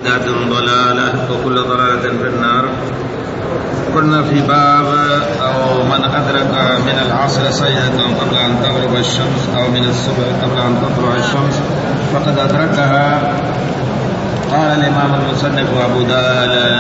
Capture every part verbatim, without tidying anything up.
ضلالة وكل ضلالة في النار. كنا في باب أو من أدرك من العصر صيدة قبل أن تغرب الشمس أو من الصبح قبل أن تطلع الشمس فقد أدركها. قال الإمام المصنف أبو داود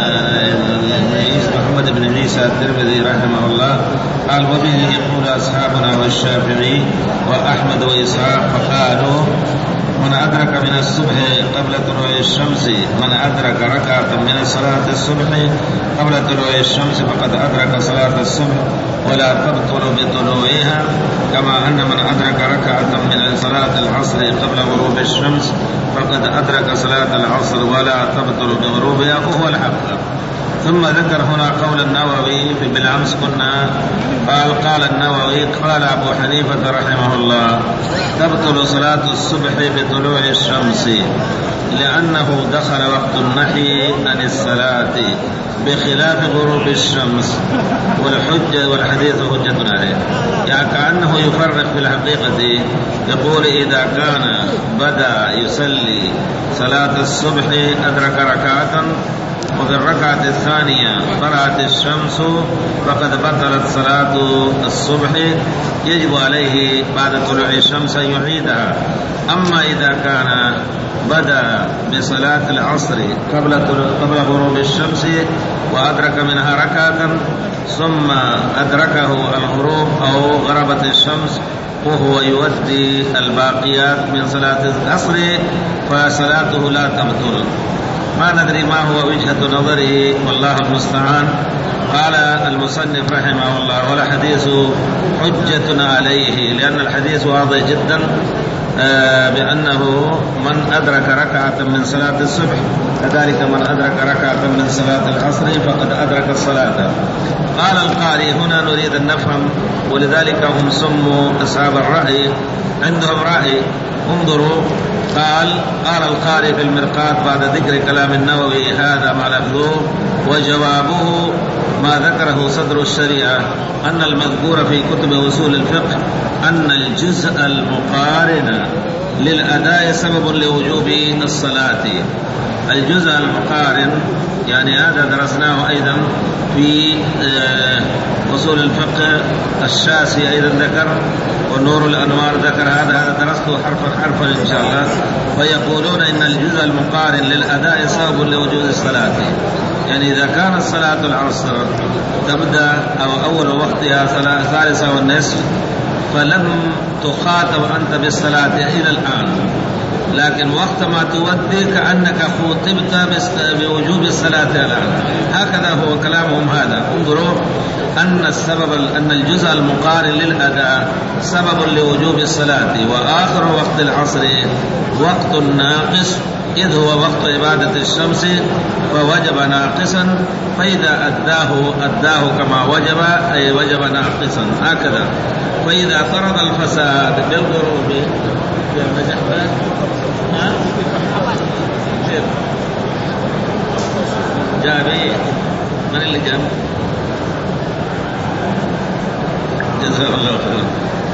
محمد بن عيسى الترمذي رحمه الله قال وبه يقول أصحابنا والشافعي وأحمد وإسحاق فقالوا من أدرك من الصبح قبل طلوع الشمس من أدرك ركعة من صلاة الصبح قبل طلوع الشمس فقد أدرك صلاة الصبح ولا تبطل بطلوعها، كما أن من أدرك ركعة من صلاة العصر قبل غروب الشمس فقد أدرك صلاة العصر ولا تبطل بغروبها، وهو الحق. ثم ذكر هنا قول النووي في بالأمس كنا قال قال النووي قال أبو حنيفة رحمه الله تبطل صلاة الصبح بطلوع الشمس لأنه دخل وقت النهي عن الصلاة بخلاف غروب الشمس، والحجة والحديث حجة عليه. يعني كأنه يفرق في الحقيقة، يقول إذا كان بدأ يصلي صلاة الصبح أدرك ركعة وفي الركعة الثانية طلعت الشمس فقد بطلت صلاة الصبح، يجب عليه بعد طلوع الشمس أن يعيدها. أما إذا كان بدأ بصلاة العصر قبل قبل غروب الشمس وأدرك منها ركعة ثم أدركه الغروب أو غربت الشمس وهو يؤدي الباقيات من صلاة العصر فصلاته لا تبطل. ما ندري ما هو وجهة نظره والله المستعان. قال المصنف رحمه الله والحديث حجة عليه، لأن الحديث واضح جدا بأنه من أدرك ركعة من صلاة الصبح كذلك من أدرك ركعة من صلاة العصر فقد أدرك الصلاة. قال القاري هنا نريد أن نفهم، ولذلك هم سموا أصحاب الرأي، عندهم رأي. انظروا قال قال القاري في المرقات بعد ذكر كلام النووي هذا ما لفظه وجوابه ما ذكره صدر الشريعة أن المذكور في كتب أصول الفقه أن الجزء المقارن للأداء سبب لوجوب الصلاة. الجزء المقارن يعني هذا درسناه أيضا في أصول الفقه، الشاسي أيضا ذكر ونور الأنوار ذكر هذا هذا درسته حرفا حرفا إن شاء الله. فيقولون إن الجزء المقارن للأداء سبب لوجوب الصلاة. يعني إذا كانت صلاة العصر تبدأ أو أول وقتها صلاة ثالثة والنصف فلم تخاطب أنت بالصلاة إلى الآن، لكن وقت ما تودي كأنك خوطبت بوجوب الصلاة الآن. هكذا هو كلامهم هذا. انظروا أن السبب أن الجزء المقارن للأداء سبب لوجوب الصلاة، وآخر وقت العصر وقت ناقص إذ هو وقت عبادة الشمس فوجب ناقصا، فإذا أداه أداه كما وجب أي وجب ناقصا هكذا. فإذا طرد الفساد بالغروب جابي من اللي جاب جزاه الله خيرا.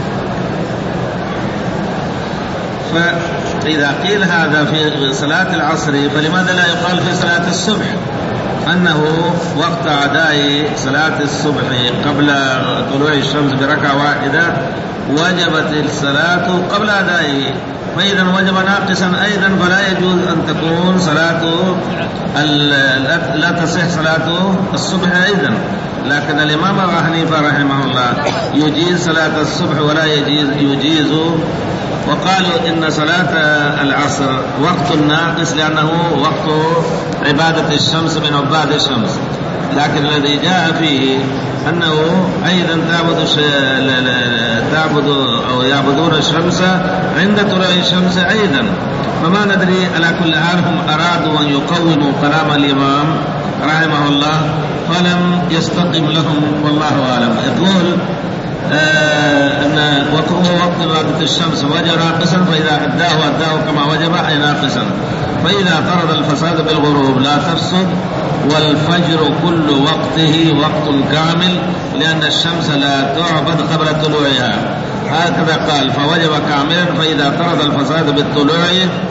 فإذا قيل هذا في صلاة العصر فلماذا لا يقال في صلاة الصبح أنه وقت أداء صلاة الصبح قبل طلوع الشمس بركعة واحدة وجبت الصلاة قبل أدائه، فإذا وجب ناقصا أيضا فلا يجوز أن تكون صلاته لا تصح صلاته الصبح أيضا. لكن الإمام أبو حنيفة رحمه الله يجيز صلاة الصبح ولا يجيز يجيز وقالوا إن صلاة العصر وقت ناقص لأنه وقت عبادة الشمس من عباد الشمس، لكن الذي جاء فيه أنه أيضا تعبد تعبد أو يعبدون الشمس عند طلوع الشمس أيضا. فما ندري، على كل حال هم أرادوا أن يقوموا كلام الإمام رحمه الله فلم يستقم لهم والله أعلم. يقول آه أن وقوه وقت عبادة الشمس وجب ناقصا، فإذا أداه أداه كما وجب أي ناقصا، فإذا طرد الفساد بالغروب لا تفسد، والفجر كل وقته وقت كامل لأن الشمس لا تعبد قبل طلوعها. هكذا قال فوجب كاملا، فإذا طرد الفساد بالطلوع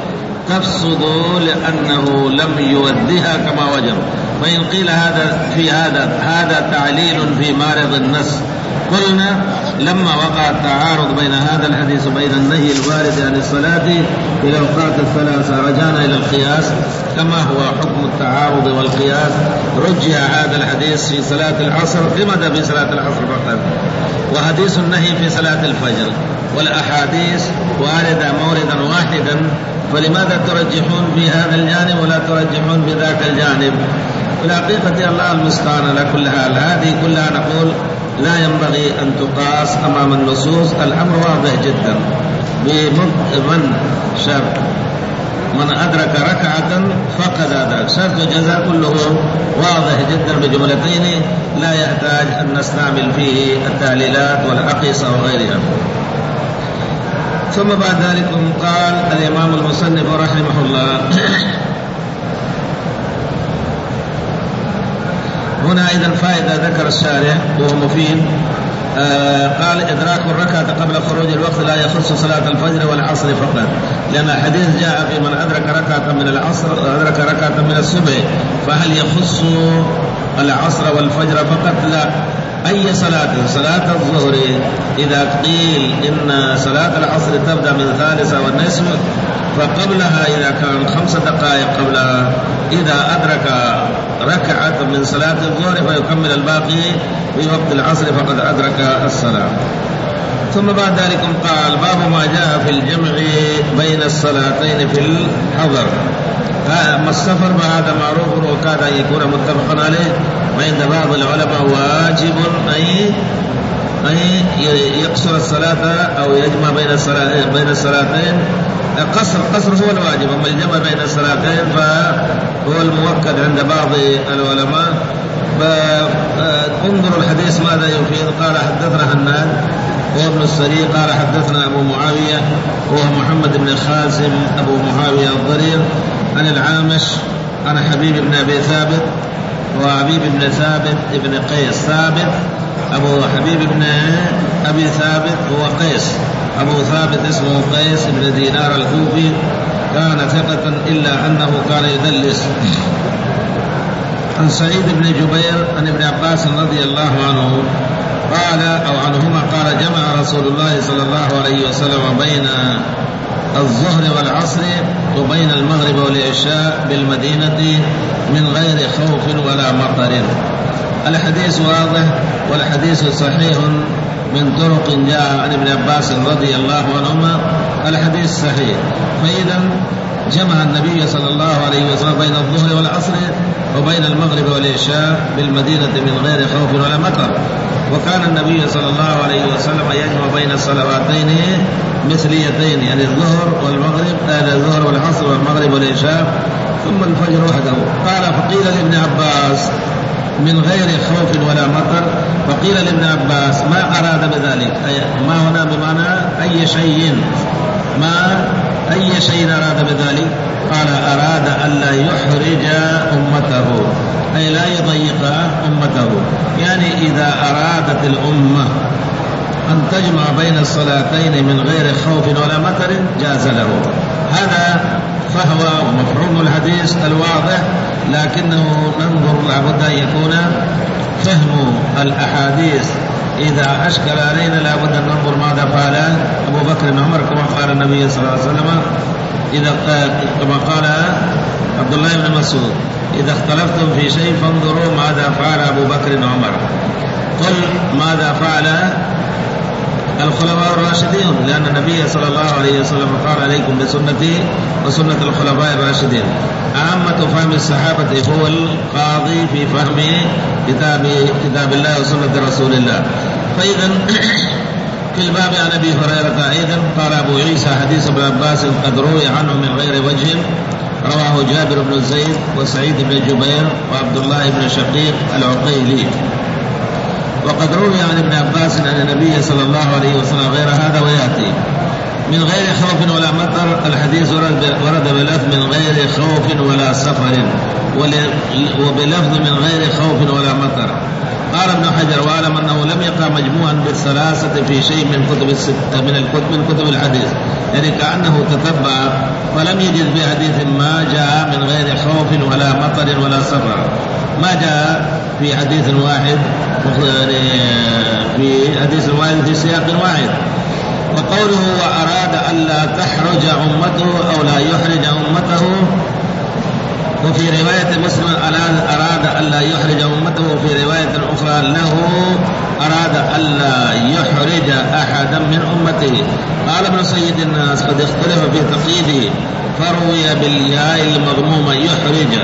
تفسد لأنه لم يودها كما وجب. فإن قيل هذا في هذا هذا تعليل في مارض النص قلنا لما وقع التعارض بين هذا الحديث وبين النهي الوارد عن الصلاة في الأوقات الثلاثة رجعنا إلى القياس كما هو حكم التعارض والقياس. رجع هذا الحديث في صلاة العصر لماذا في صلاة العصر فقط، وحديث النهي في صلاة الفجر، والأحاديث واردة موردا واحدا، فلماذا ترجحون في هذا الجانب ولا ترجحون في ذاك الجانب؟ في الحقيقة الله المستعان على كل حال. هذه كلها نقول لا ينبغي أن تقاس أمام النصوص. الأمر واضح جدا. بمن شرط من أدرك ركعة فقد أدرك، شرط الجزاء كله واضح جدا بجملتين لا يحتاج أن نستعمل فيه التعليلات والأقيسة وغيرها. ثم بعد ذلك قال الإمام المصنف رحمه الله هنا أيضا فائدة ذكر الشارح وهو مفيد. آه قال إدراك الركعة قبل خروج الوقت لا يخص صلاة الفجر والعصر فقط، لأن الحديث جاء في من أدرك ركعة من العصر أدرك ركعة من الصبح، فهل يخص العصر والفجر فقط؟ لا، أي صلاة صلاة الظهر إذا قيل إن صلاة العصر تبدأ من ثالثة والنصف فقبلها إذا كان خمس دقائق قبلها إذا أدرك ركعة من صلاة الظهر فيكمل الباقي في وقت العصر فقد أدرك الصلاة. ثم بعد ذلك قال باب ما جاء في الجمع بين الصلاتين في الحضر. أما السفر فهذا معروف وكاد أن يكون متفقا عليه، وعند بعض العلماء واجب أي أي يقصر الصلاة أو يجمع بين الصلاتين بين الصلاتين. قصر قصر هو الواجب، أما الجمع بين الصلاتين فهو المؤكد عند بعض العلماء. انظروا الحديث ماذا يفيد. قال حدثنا هناد هو ابن السري قال حدثنا أبو معاوية وهو محمد بن خازم أبو معاوية الضرير عن العامش عن حبيب بن أبي ثابت، وحبيب بن ثابت ابن قيس ثابت أبو حبيب بن أبي ثابت هو قيس، أبو ثابت اسمه قيس بن دينار الكوفي، كان ثقة إلا أنه كان يدلس. عن سعيد بن جبير عن ابن عباس رضي الله عنه قال أو عنهما قال جمع رسول الله صلى الله عليه وسلم بين الظهر والعصر وبين المغرب والعشاء بالمدينة من غير خوف ولا مطر. الحديث واضح والحديث صحيح من طرق جاء عن ابن عباس رضي الله عنهما، الحديث صحيح. فإذا جمع النبي صلى الله عليه وسلم بين الظهر والعصر وبين المغرب والعشاء بالمدينة من غير خوف ولا مطر. وكان النبي صلى الله عليه وسلم يجمع بين الصلواتين مثليتين، يعني الظهر والمغرب آه الظهر والعصر والمغرب والعشاء ثم الفجر وحده. قال فقيل لابن عباس من غير خوف ولا مطر، فقيل لابن عباس ما أراد بذلك، ما هنا بمعنى أي شيء، ما أي شيء أراد بذلك؟ قال أراد ألا يحرج أمته، أي لا يضيق أمته، يعني إذا أرادت الأمة أن تجمع بين الصلاتين من غير خوف ولا مطر جاز له. هذا فهو مفهوم الحديث الواضح، لكنه ننظر لابد أن يكون فهم الأحاديث إذا أشكل علينا لابد أن ننظر ماذا فعل أبو بكر بن عمر كما قال النبي صلى الله عليه وسلم، إذا كما قال عبد الله بن مسعود إذا اختلفتم في شيء فانظروا ماذا فعل أبو بكر بن عمر. قل ماذا فعل الخلفاء الراشدين، لأن النبي صلى الله عليه وسلم قال عليكم بسنتي وسنة الخلفاء الراشدين. عامة فهم الصحابة هو القاضي في فهم كتاب كتاب الله وسنة رسول الله. فإذا في الباب عن أبي هريرة أيضا قال أبو عيسى حديث ابن عباس قد روي عنه من غير وجه، رواه جابر بن زيد وسعيد بن جبير وعبد الله بن شقيق العقيلي. وقد روي عن ابن عباس أن النبي صلى الله عليه وسلم غير هذا ويأتي من غير خوف ولا مطر. الحديث ورد بلفظ من غير خوف ولا سفر، وبلفظ من غير خوف ولا مطر. قال ابن حجر: واعلم أنه لم يقع مجموعا بالثلاثة في شيء من كتب الستة من الكتب من كتب الحديث، يعني كأنه تتبع فلم يجد في حديث ما جاء من غير خوف ولا مطر ولا سفر، ما جاء في حديث واحد في حديث واحد في سياق واحد. وقوله: وأراد ألا تحرج أمته أو لا يحرج أمته، وفي رواية مسلم أراد ألا يحرج أمته، وفي رواية أخرى له أراد ألا يحرج أحدا من أمته. قال ابن سيد الناس: قد اختلف في تقييده، فروي بالياء المضمومة يحرج،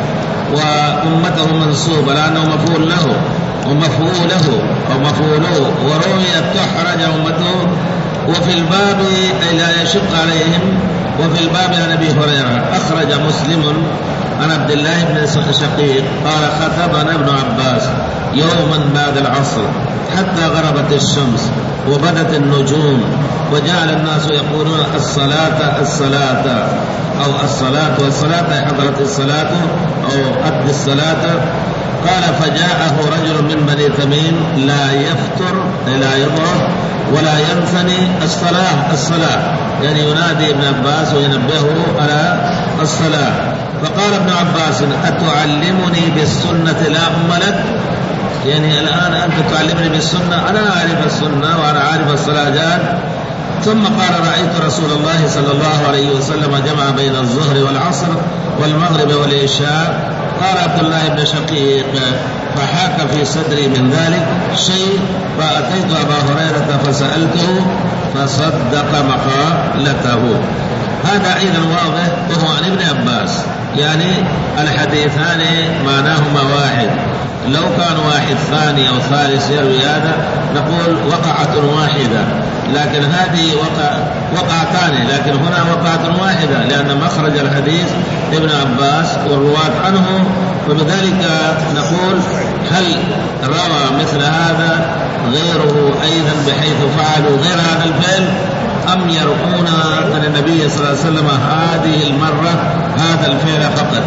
وأمته منصوبة لأنه مفعول له ومفعوله أو مفعوله، وروي تحرج أمته. وفي الباب أي لا يشق عليهم. وفي الباب عن أبي هريرة أخرج مسلم عن عبد الله بن شقيق قال: خطبنا ابن عباس يوما بعد العصر حتى غربت الشمس وبدت النجوم، وجعل الناس يقولون الصلاة الصلاة أو الصلاة والصلاة، حضرت الصلاة أو قد الصلاة. قال: فجاءه رجل من بني تميم لا يفتر لا يضرب ولا ينثني الصلاة الصلاة، يعني ينادي ابن عباس وينبهه على الصلاة. فقال ابن عباس: أتعلمني بالسنة لا أم لك؟ يعني الآن أنت تعلمني بالسنة، أنا أعرف السنة وأنا أعرف الصلاة. ثم قال: رأيت رسول الله صلى الله عليه وسلم جمع بين الظهر والعصر والمغرب والعشاء. قال عبد الله بن شقيق: فحاك في صدري من ذلك شيء، فأتيت أبا هريرة فسألته فصدق مقالته. هذا أيضا واضح وهو عن ابن عباس، يعني الحديثان معناهما واحد. لو كان واحد ثاني أو ثالث يروي هذا نقول وقعة واحدة، لكن هذه وقع وقعتان، لكن هنا وقعة واحدة لأن مخرج الحديث ابن عباس والرواة عنه. وبذلك نقول: هل روى مثل هذا غيره أيضا بحيث فعلوا غير هذا الفعل، أم يروون عن النبي صلى الله عليه وسلم هذه المرة هذا الفعل فقط؟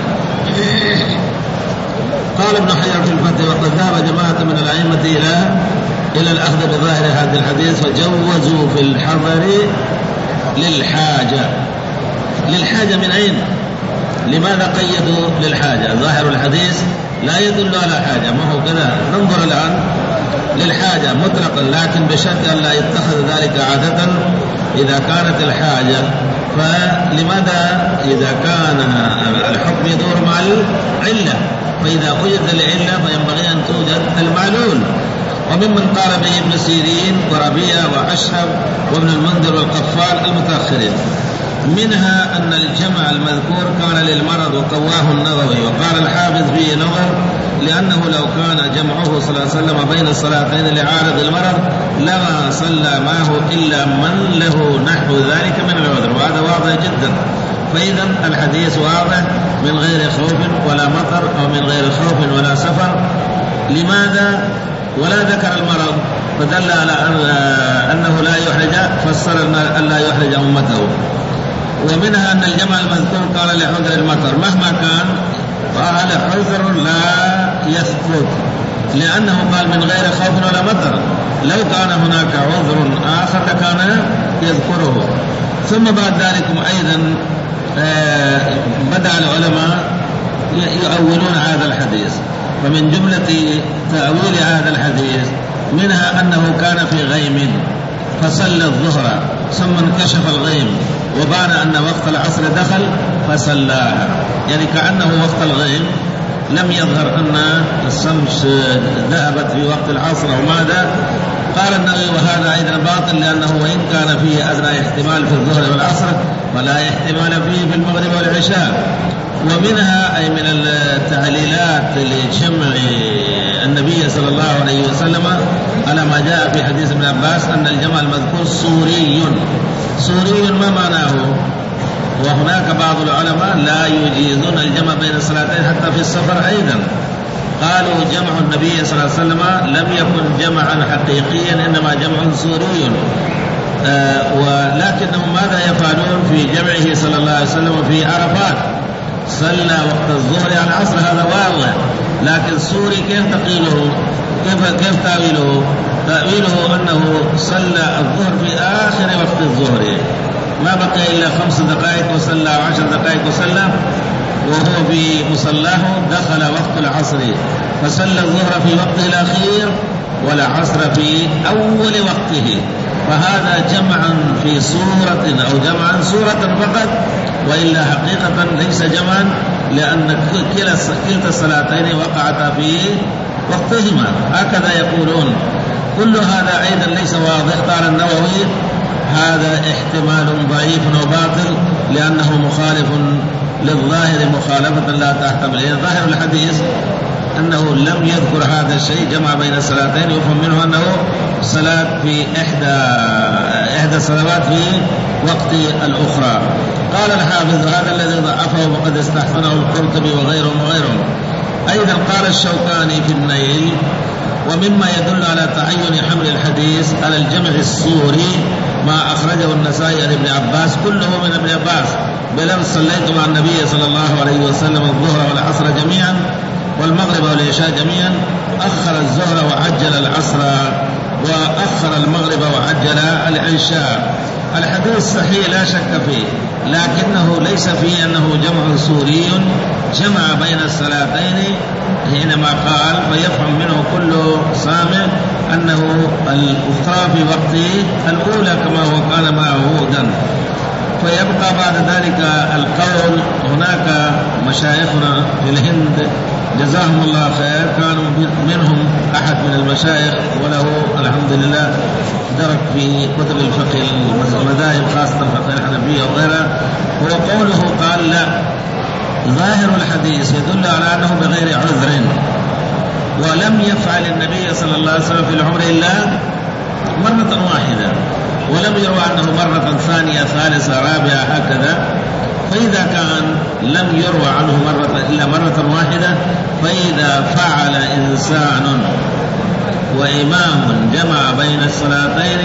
قال ابن حجر في الفتح: وقد ذهب جماعة من الأئمة إلى إلى الأخذ بظاهر هذا الحديث، فجوزوا في الحضر للحاجة. للحاجة من أين؟ لماذا قيدوا للحاجة؟ ظاهر الحديث لا يدل على حاجة، ما هو كذا. ننظر الآن للحاجة مطلقا، لكن بشرط أن لا يتخذ ذلك عادة إذا كانت الحاجة. فلماذا إذا كان الحكم يدور مع العلة؟ فإذا وجد العلة فينبغي أن توجد المعلول. وممن قال به ابن سيرين وربيع وأشهب وابن المنذر والقفال المتأخرين. منها أن الجمع المذكور كان للمرض وقواه النووي، وقال الحافظ فيه نظر، لأنه لو كان جمعه صلى الله عليه وسلم بين الصلاتين لعارض المرض لما صلى معه إلا من له نحو ذلك من العذر، وهذا واضح جدا. فإذا الحديث واضح من غير خوف ولا مطر أو من غير خوف ولا سفر. لماذا؟ ولا ذكر المرض فدل على أنه لا يحرج، فسر أن لا يحرج أمته. ومنها أن الجمع المذكور قال لعذر المطر مهما كان، قال عذر لا يثبت، لأنه قال من غير خوف ولا مطر. لو كان هناك عذر آخر لكان يذكره. ثم بعد ذلك أيضا بدأ العلماء يؤولون هذا الحديث. فمن جملة تأويل هذا الحديث منها أنه كان في غيم فصلى الظهر ثم انكشف الغيم وبان أن وقت العصر دخل فصلاها، يعني كأنه وقت الغيم لم يظهر أن الشمس ذهبت في وقت العصر أو ماذا. قال النووي: وهذا أيضا باطل، لأنه وإن كان فيه أدنى احتمال في الظهر والعصر فلا احتمال فيه في المغرب والعشاء. ومنها أي من التعليلات لجمع النبي صلى الله عليه وسلم على ما جاء في حديث ابن عباس أن الجمع المذكور سوري. سوري ما معناه؟ وهناك بعض العلماء لا يجيزون الجمع بين الصلاتين حتى في السفر أيضا. قالوا جمع النبي صلى الله عليه وسلم لم يكن جمعا حقيقيا، إنما جمع سوري. آه ولكنهم ماذا يفعلون في جمعه صلى الله عليه وسلم في عرفات؟ صلى وقت الظهر على العصر هذا واضح، لكن سوري كيف تقيله؟ كيف كيف تأويله؟ تأويله أنه صلى الظهر في آخر وقت الظهر، ما بقي إلا خمس دقائق وصلى عشر دقائق وصلى، وهو في مصلاه دخل وقت العصر فصلى الظهر في وقته الأخير والعصر في أول وقته، فهذا جمعا في سورة أو جمعا سورة فقط، وإلا حقيقة ليس جمعا، لأن كلتا الصلاتين وقعتا في وقتهما، هكذا يقولون. كل هذا أيضا ليس واضح. قال النووي هذا احتمال ضعيف وباطل لأنه مخالف للظاهر مخالفة لا تحتمل. يعني ظاهر الحديث أنه لم يذكر هذا الشيء، جمع بين الصلاتين، يفهم منه أنه صلاة في إحدى إحدى الصلوات في وقت الأخرى. قال الحافظ هذا الذي ضعفه وقد استحسنه القرطبي وغيرهم وغيرهم. أيضا قال الشوكاني في النيل ومما يدل على تعين حمل الحديث على الجمع السوري ما أخرجه النسائي عن ابن عباس كله من ابن عباس بلفظ صليت مع النبي صلى الله عليه وسلم الظهر والعصر جميعا والمغرب والعشاء جميعا، أخر الظهر وعجل العصر وأخر المغرب وعجل العشاء. الحديث صحيح لا شك فيه، لكنه ليس فيه أنه جمع سوري جمع بين الصلاتين حينما قال، فيفهم منه كل سامع أنه الأخرى في وقت الأولى كما هو كان معهودا. فيبقى بعد ذلك القول. هناك مشايخنا في الهند جزاهم الله خير، كانوا منهم أحد من المشايخ وله الحمد لله درك في كتب الفقه المذاهب خاصة الفقه الحنفية وغيرها، هو قوله قال لا، ظاهر الحديث يدل على أنه بغير عذر، ولم يفعل النبي صلى الله عليه وسلم في العمر إلا مرة واحدة، ولم يروى أنه مرة ثانية ثالثة رابعة هكذا. فإذا كان لم يروى عنه مرة إلا مرة واحدة، فإذا فعل إنسان وإمام جمع بين الصلاتين،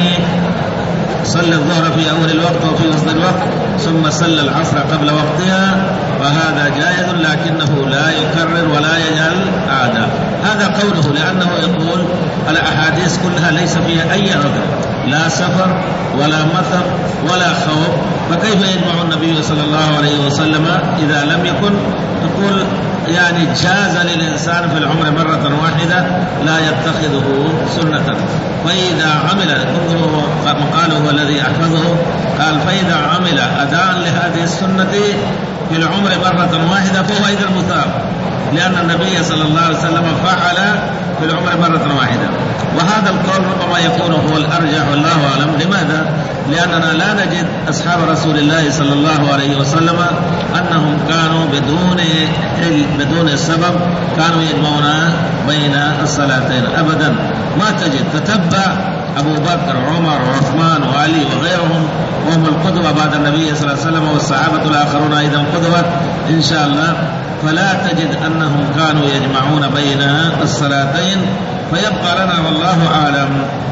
صلى الظهر في أول الوقت وفي وسط الوقت ثم صلى العصر قبل وقتها، فهذا جائز، لكنه لا يكرر ولا يجعل عادة. هذا قوله، لأنه يقول الأحاديث كلها ليس فيها أي عذر، لا سفر ولا مطر ولا خوف، فكيف يجمع النبي صلى الله عليه وسلم إذا لم يكن؟ تقول يعني جاز للإنسان في العمر مرة واحدة لا يتخذه سنة. فإذا عمل، مقاله الذي أحفظه قال فإذا عمل أداء لهذه السنة في العمر مرة واحدة فهو أيضا مثاب، لأن النبي صلى الله عليه وسلم فعل في العمر مرة واحدة. وهذا القول ربما يكون هو الأرجح والله أعلم. لماذا؟ لأننا لا نجد أصحاب رسول الله صلى الله عليه وسلم أنهم كانوا بدون بدون السبب كانوا يجمعون بين الصلاتين أبدا، ما تجد. تتبع أبو بكر وعمر وعثمان وعلي وغيرهم وهم القدوة بعد النبي صلى الله عليه وسلم، والصحابة الآخرون أيضا قدوة إن شاء الله، فلا تجد أنهم كانوا يجمعون بين الصلاتين. فيبقى لنا والله أعلم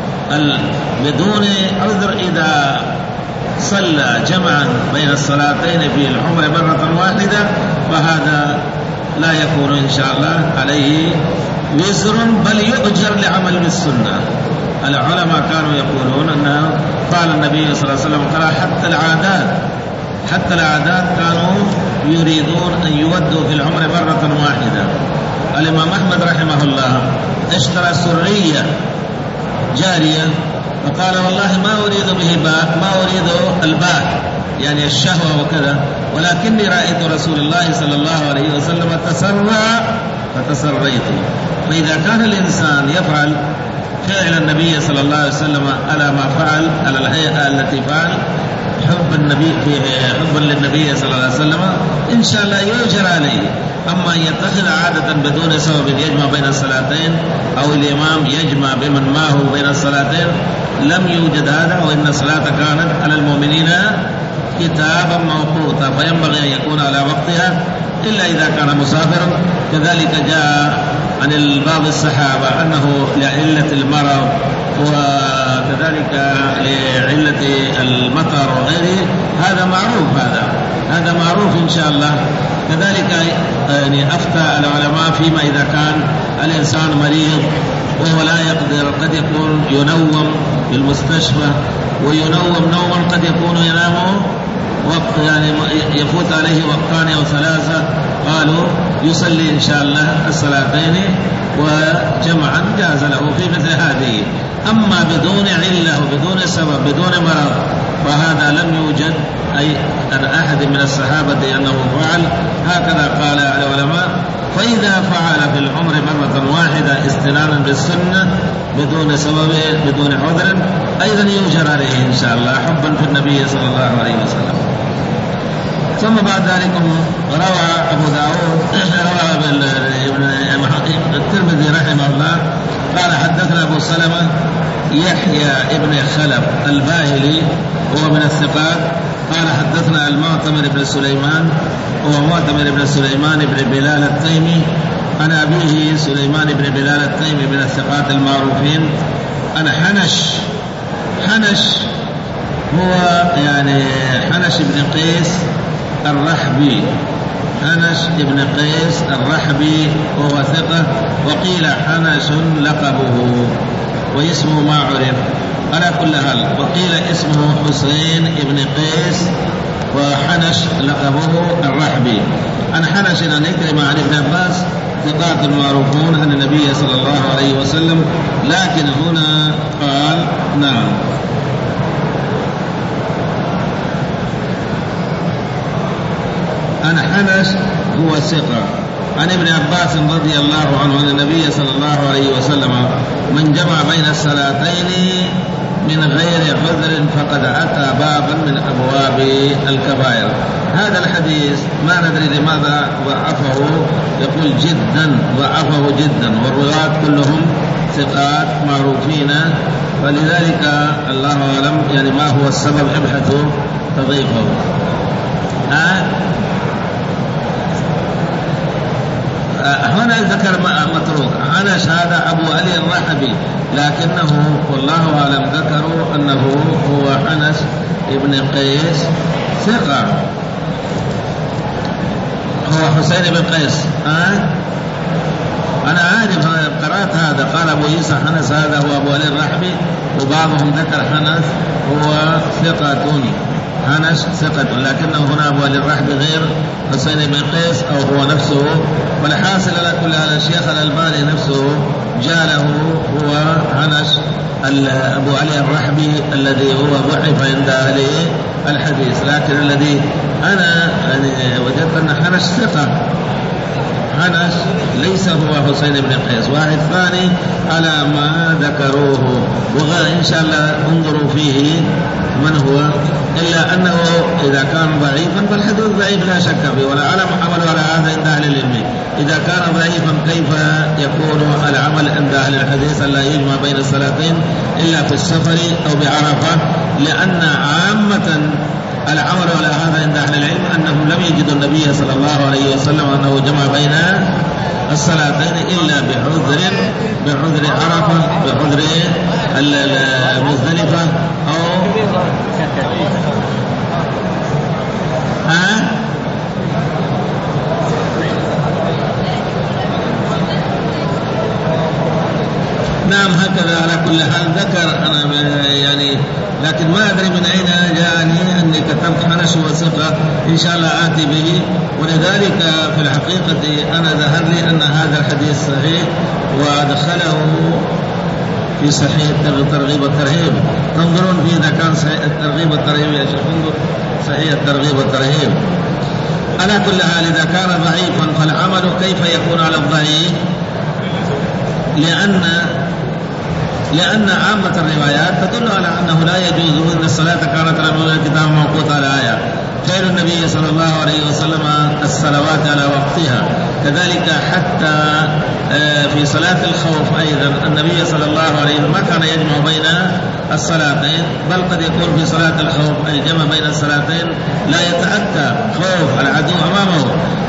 بدون عذر إذا صلى جمعا بين الصلاتين في العمر مرة واحدة، فهذا لا يكون إن شاء الله عليه وزر، بل يؤجر لعمل بالسنة. العلماء كانوا يقولون أنه قال النبي صلى الله عليه وسلم قال حتى العادات حتى العادات كانوا يريدون أن يودوا في العمر مرة واحدة. الإمام أحمد رحمه الله اشترى سرية جارية وقال والله ما أريد به باء، ما أريد الباء يعني الشهوة وكذا، ولكني رأيت رسول الله صلى الله عليه وسلم تسرع فتسريت. فإذا كان الإنسان يفعل فعل النبي صلى الله عليه وسلم على ما فعل، على الهيئة التي فعل، حب النبي حب للنبي صلى الله عليه وسلم، إن شاء الله يؤجر عليه. أما أن يتخذ عادة بدون سبب يجمع بين الصلاتين أو الإمام يجمع بمن معه بين الصلاتين، لم يوجد هذا، وإن الصلاة كانت على المؤمنين كتابا موقوتا، فينبغي أن يكون على وقتها إلا إذا كان مسافرا. كذلك جاء عن بعض الصحابة أنه لعلة المرض وكذلك لعلة المطر وغيره، هذا معروف، هذا هذا معروف إن شاء الله. كذلك يعني أفتى العلماء فيما إذا كان الإنسان مريض وهو لا يقدر، قد يكون ينوم في المستشفى، وينوم نوما قد يكون ينام وقت يعني يفوت عليه وقتان أو ثلاثة، قالوا يصلي إن شاء الله الصلاتين وجمعا جاز له في مثل هذه. أما بدون علة وبدون سبب بدون مرض فهذا لم يوجد أي عن أحد من الصحابة أنه فعل، هكذا قال العلماء. فإذا فعل في العمر مرة واحدة استنانا بالسنة بدون سبب بدون عذر أيضا يؤجر عليه إن شاء الله، حبا في النبي صلى الله عليه وسلم. ثم بعد ذلك روى أبو داود روى الترمذي رحمه الله قال حدثنا أبو سلمة يحيى ابن خلف الباهلي هو من الثقات قال حدثنا المعتمر بن سليمان هو معتمر بن سليمان بن بلال التيمي عن أبيه سليمان بن بلال التيمي من الثقات المعروفين عن حنش. حنش هو يعني حنش بن قيس الرحبي، حنش بن قيس الرحبي وهو ثقة، وقيل حنش لقبه واسمه ما عرف على كل حال، وقيل اسمه حسين بن قيس وحنش لقبه الرحبي. عن حنش عن إكرمة عن ابن عباس ثقات معروفون عن النبي صلى الله عليه وسلم، لكن هنا قال نعم عن حنش هو ثقة عن ابن عباس رضي الله عنه أن النبي صلى الله عليه وسلم من جمع بين الصلاتين من غير عذر فقد أتى بابا من أبواب الكبائر. هذا الحديث ما ندري لماذا ضعفه، يقول جدا ضعفه جدا، والرواة كلهم ثقات معروفين، فلذلك الله أعلم يعني ما هو السبب، ابحثوا تضيفه. آه هنا ذكر متروك حنش هذا أبو علي الرحبي، لكنه والله أعلم ذكروا أنه هو حنش ابن قيس ثقة، هو حسين بن قيس. أه؟ أنا عارف قرأت هذا، قال أبو عيسى حنس هذا هو أبو علي الرحبي، وبعضهم ذكر حنس هو ثقة حنش ثقة، لكنه هنا أبو علي الرحبي غير حسين بن قيس أو هو نفسه. والحاصل على كل هذا الشيخ الألباني نفسه جاله هو حنش أبو علي الرحبي الذي هو ضعف عند أهل الحديث، لكن الذي أنا يعني وجدت أن حنش ثقة، حنش ليس هو حسين بن قيس، واحد ثاني على ما ذكروه، وإن شاء الله انظروا فيه من هو، إلا أنه إذا كان ضعيفا فالحديث ضعيف لا شك فيه، ولا علم عمل على هذا عند أهل العلم. إذا كان ضعيفا كيف يكون العمل عند أهل الحديث ألا يجمع بين الصلاتين إلا في السفر أو بعرفة، لأن عامة العمل على هذا عند أهل العلم أنهم لم يجدوا النبي صلى الله عليه وسلم أنه جمع بين الصلاتين إلا بعذر بعذر عرفة بعذر المزدلفة أو ها نعم هكذا. على كل حال ذكر أنا يعني، لكن ما أدري من أين جاءني أني كتبت حنش وثقة، إن شاء الله آتي به. ولذلك في الحقيقة أنا ظهر لي أن هذا الحديث صحيح، وأدخله في صحيح الترغيب والترهيب. تنظرون فيه إذا كان صحيح الترغيب والترهيب يا شيخ، انظر صحيح الترغيب والترهيب. على كل حال إذا كان ضعيفا فالعمل كيف يكون على الضعيف؟ لأن لأن عامة الروايات تدل على أنه لا يجوز، أن الصلاة كانت على نور الكتاب موقوت على آية، خير النبي صلى الله عليه وسلم الصلوات على وقتها، كذلك حتى في صلاة الخوف أيضا النبي صلى الله عليه وسلم ما كان يجمع بين الصلاتين، بل قد يكون في صلاة الخوف الجمع بين الصلاتين لا يتأتى خوف العدو أمامه،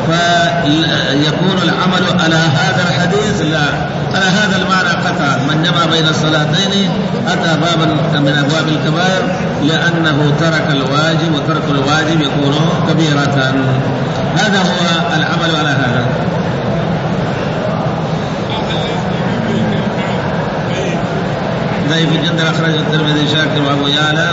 فيكون العمل على هذا الحديث لا على هذا المعنى قطعا. من جمع بين الصلاتين أتى بابا من أبواب الكبائر، لأنه ترك الواجب، وترك الواجب يكون كبيرة. هذا هو العمل على هذا. ضعيف جدا أخرج الترمذي شاكر وأبو يعلى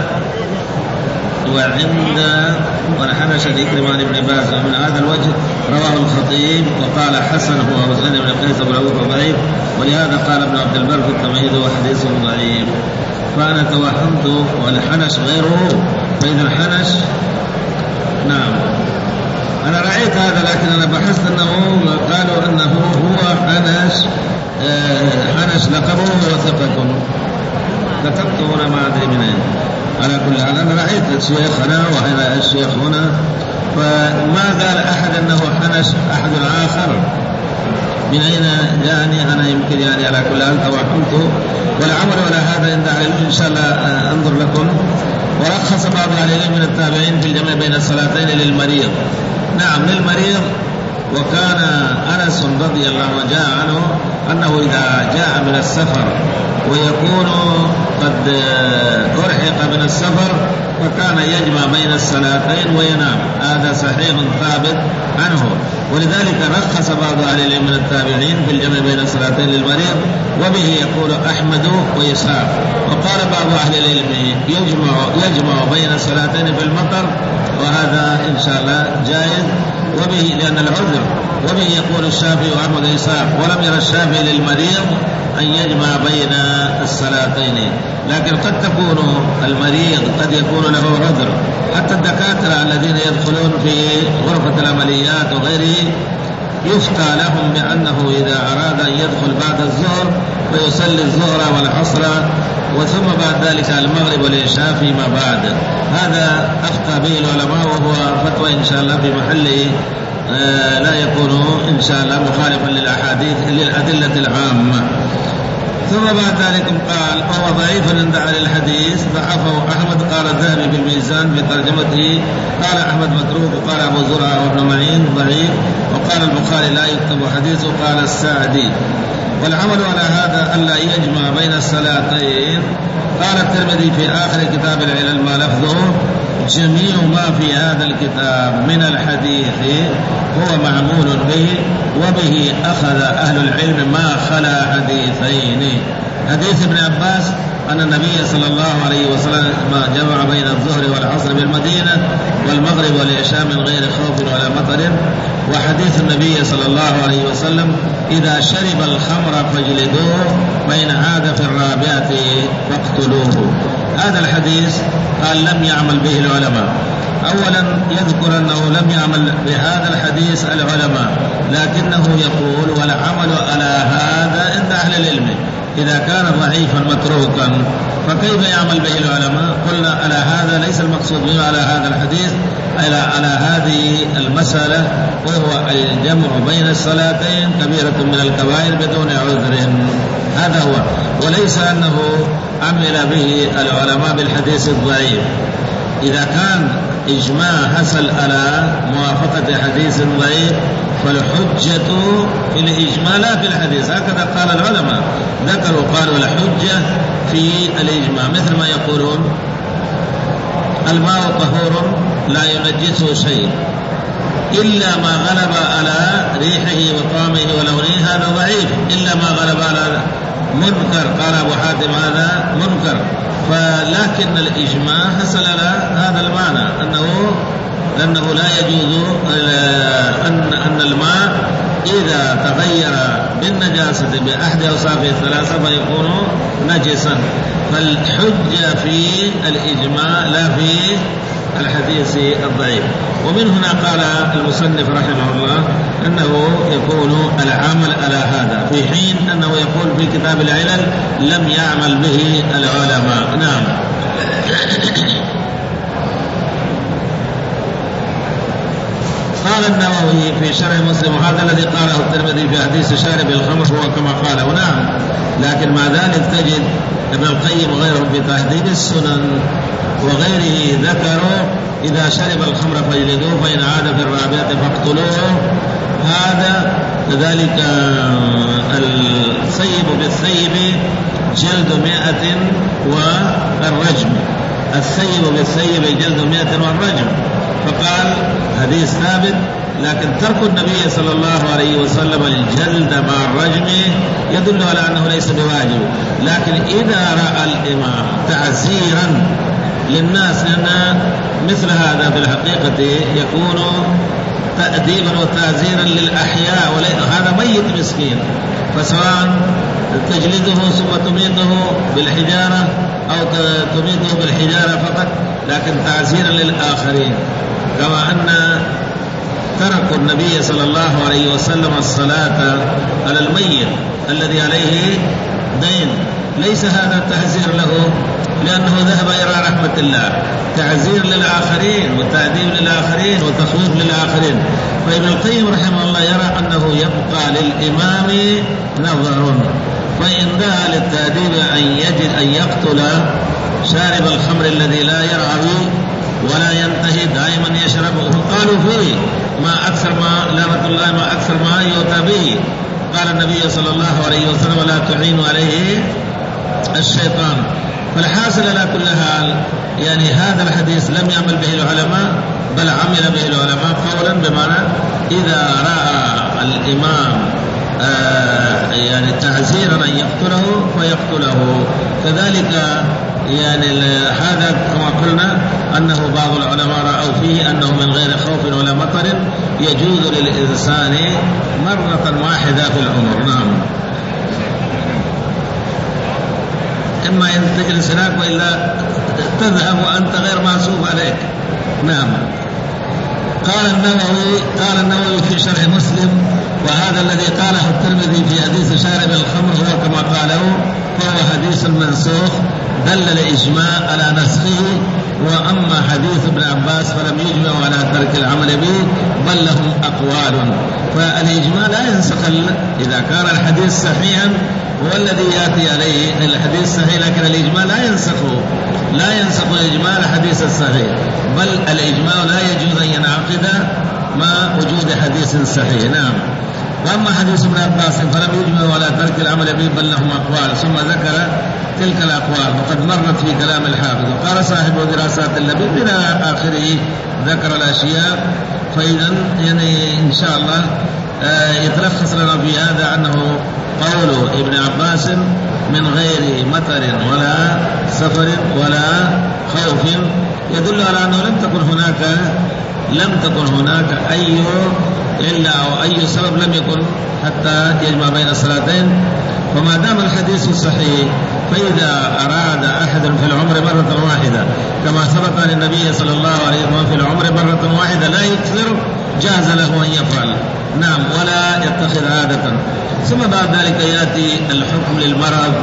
وعند ونحنش الإكرمان بن باز. ومن هذا الوجه رواه الخطيب وقال حسن هو وزن بن قيس وله ضعيف، ولهذا قال ابن عبد البر في التمهيد وحديثه ضعيف. فأنا توهمت والحنش غيره، فإذا الحنش نعم أنا رأيت هذا، لكن أنا بحثت أنه قالوا أنه هو حنش حنش لقبه وثقة، كتبت هنا ما أدري من أين. على كل حال أنا رأيت الشيخ هنا وهنا الشيخ هنا، فما قال أحد أنه حنش أحد آخر. من أين جاءني أنا يمكن يعني على كل حال توهمت، والعمل ولا هذا عند أهل العلم إن شاء الله أنظر لكم. ورخص بعض أهل العلم من التابعين في الجمع بين الصلاتين للمريض. نعم للمريض. وكان أنس رضي الله عنه جاء عنه أنه إذا جاء من السفر ويكون قد أرحق من السفر فكان يجمع بين الصلاتين وينام. هذا صحيح ثابت عنه، ولذلك رخص بعض أهل العلم من التابعين في الجمع بين الصلاتين للمريض، وبه يقول أحمد وإسحاق. وقال بعض أهل العلم يجمع يجمع بين الصلاتين في المطر، وهذا إن شاء الله جائز، وبه لأن العذر. وبه يقول الشافعي وأحمد وإسحاق، ولم يرى الشافعي للمريض أن يجمع بين الصلاتين. لكن قد تكون المريض قد يكون له عذر، حتى الدكاترة الذين يدخلون في غرفة العمليات وغيره يفتى لهم بأنه إذا أراد أن يدخل بعد الظهر فيصلي الظهر والعصر وثم بعد ذلك المغرب والعشاء فيما بعد. هذا أفتى به العلماء، وهو فتوى إن شاء الله في محله آه لا يكون إن شاء الله مخالفا للأحاديث للأدلة العامة. ثم بعد ذلك قال وهو ضعيف عند أهل الحديث، ضعفه أحمد. قال الذهبي في الميزان في ترجمته، قال أحمد متروك، وقال أبو زرعة وابن معين ضعيف، وقال البخاري لا يكتب حديثه، قال السعدي. والعمل على هذا ألا يجمع بين الصلاتين. قال الترمذي في آخر كتاب العلل ما لفظه جميع ما في هذا الكتاب من الحديث هو معمول به، وبه أخذ أهل العلم ما خلا حديثين. حديث ابن عباس أن النبي صلى الله عليه وسلم جمع بين الظهر والعصر بالمدينة والمغرب والعشاء من غير خوف ولا مطر. وحديث النبي صلى الله عليه وسلم إذا شرب الخمر فاجلدوه وإن عاد في الرابعة فاقتلوه. هذا الحديث قال لم يعمل به العلماء. أولا يذكر أنه لم يعمل بهذا الحديث العلماء، لكنه يقول والعمل على هذا عند أهل العلم. إذا كان ضعيفا متروكا فكيف يعمل به العلماء؟ قلنا على هذا ليس المقصود منه على هذا الحديث، على على هذه المسألة، وهو الجمع بين الصلاتين كبيرة من الكبائر بدون عذر. هذا هو، وليس أنه عمل به العلماء بالحديث الضعيف. إذا كان إجماع حصل على موافقة حديث ضعيف فالحجة في الإجماع لا في الحديث، هكذا قال العلماء، ذكروا قالوا الحجة في الإجماع، مثل ما يقولون الماء طهور لا ينجسه شيء إلا ما غلب على ريحه وطعمه ولونه، هذا ضعيف. إلا ما غلب على منكر، قال أبو حاتم هذا منكر. فلكن الإجماع حصل على هذا المعنى أنه لأنه لا يجوز أن أن الماء إذا تغير بالنجاسة بأحد أوصافه الثلاثة فيكون نجسا. فالحجة في الإجماع لا في الحديث الضعيف. ومن هنا قال المصنف رحمه الله أنه يكون العمل على هذا، في حين أنه يقول في كتاب العلل لم يعمل به العلماء. نعم. قال النووي في شرح مسلم، وهذا الذي قاله الترمذي في حديث شارب الخمر هو كما قال. ونعم، لكن مع ذلك تجد ابن القيم وغيره في تهذيب السنن وغيره ذكروا إذا شرب الخمر فاجلدوه، فإن عاد في الرابعة فاقتلوه. هذا كذلك الثيب بالثيب جلد مائة والرجم، الثيب بالثيب جلد مائة والرجم. فقال حديث ثابت، لكن ترك النبي صلى الله عليه وسلم الجلد مع الرجم يدل على أنه ليس بواجب. لكن إذا رأى الإمام تعزيرا للناس، لأن مثل هذا في الحقيقة يكون تأديبا وتعزيرا للأحياء، هذا ميت مسكين، فسواء تجلده ثم تميته بالحجارة أو تميته بالحجارة فقط، لكن تعزيرا للآخرين. كما أن ترك النبي صلى الله عليه وسلم الصلاة على الميت الذي عليه دين، ليس هذا تعزير له لأنه ذهب إلى رحمة الله، تعزير للآخرين وتأديب للآخرين وتخويف للآخرين. فابن القيم رحمه الله يرى أنه يبقى للإمام نظر، فإن دعا للتأديب أن يجد أن يقتل شارب الخمر الذي لا يرعوي ولا ينتهي دائما يشربه، قالوا فيه ما أكثر ما لعنة الله ما أكثر ما يؤتى به. قال النبي صلى الله عليه وسلم لا تعين عليه الشيطان. فالحاصل على كل حال يعني هذا الحديث لم يعمل به العلماء، بل عمل به العلماء قولا، بمعنى إذا رأى الإمام آه يعني تعزيرا أن يقتله فيقتله. كذلك يعني هذا كما قلنا أنه بعض العلماء رأوا فيه أنه من غير خوف ولا مطر يجوز للإنسان مرة واحدة في العمر. نعم، إما أن تجلس هناك وإلا تذهب وأنت غير معصوب عليك. نعم. قال النووي قال النووي في شرح مسلم: وهذا الذي قاله الترمذي في حديث شارب الخمر هو كما قاله، فهو حديث منسوخ دل الإجماع على نسخه. وأما حديث ابن عباس فلم يجمع على ترك العمل به، بل لهم أقوال. فالإجماع لا ينسخ إذا كان الحديث صحيحا، هو الذي يأتي عليه الحديث صحيح، لكن الإجماع لا ينسخه، لا ينسخ الإجماع الحديث الصحيح، بل الإجماع لا يجوز أن ينعقد مع وجود حديث صحيح. نعم. وأما حديث ابن عباس فلم يجمع على ترك العمل به، بل لهم أقوال. ثم ذكر تلك الأقوال وقد مرت في كلام الحافظ. وقال صاحب دراسات اللبيب إلى آخره ذكر الأشياء. فإذا يعني إن شاء الله يتلخص لنا في هذا أنه قول ابن عباس من غير مطر ولا سفر ولا خوف يدل على أنه لم تكن هناك لم تكن هناك أي إلا أو أي سبب لم يكن حتى يجمع بين الصلاتين. وما دام الحديث صحيح، فإذا أراد أحد في العمر مرة واحدة كما ثبت عن النبي صلى الله عليه وسلم في العمر مرة واحدة لا يكثر، جاز له أن يفعل. نعم، ولا يتخذ عادة. ثم بعد ذلك يأتي الحكم للمرض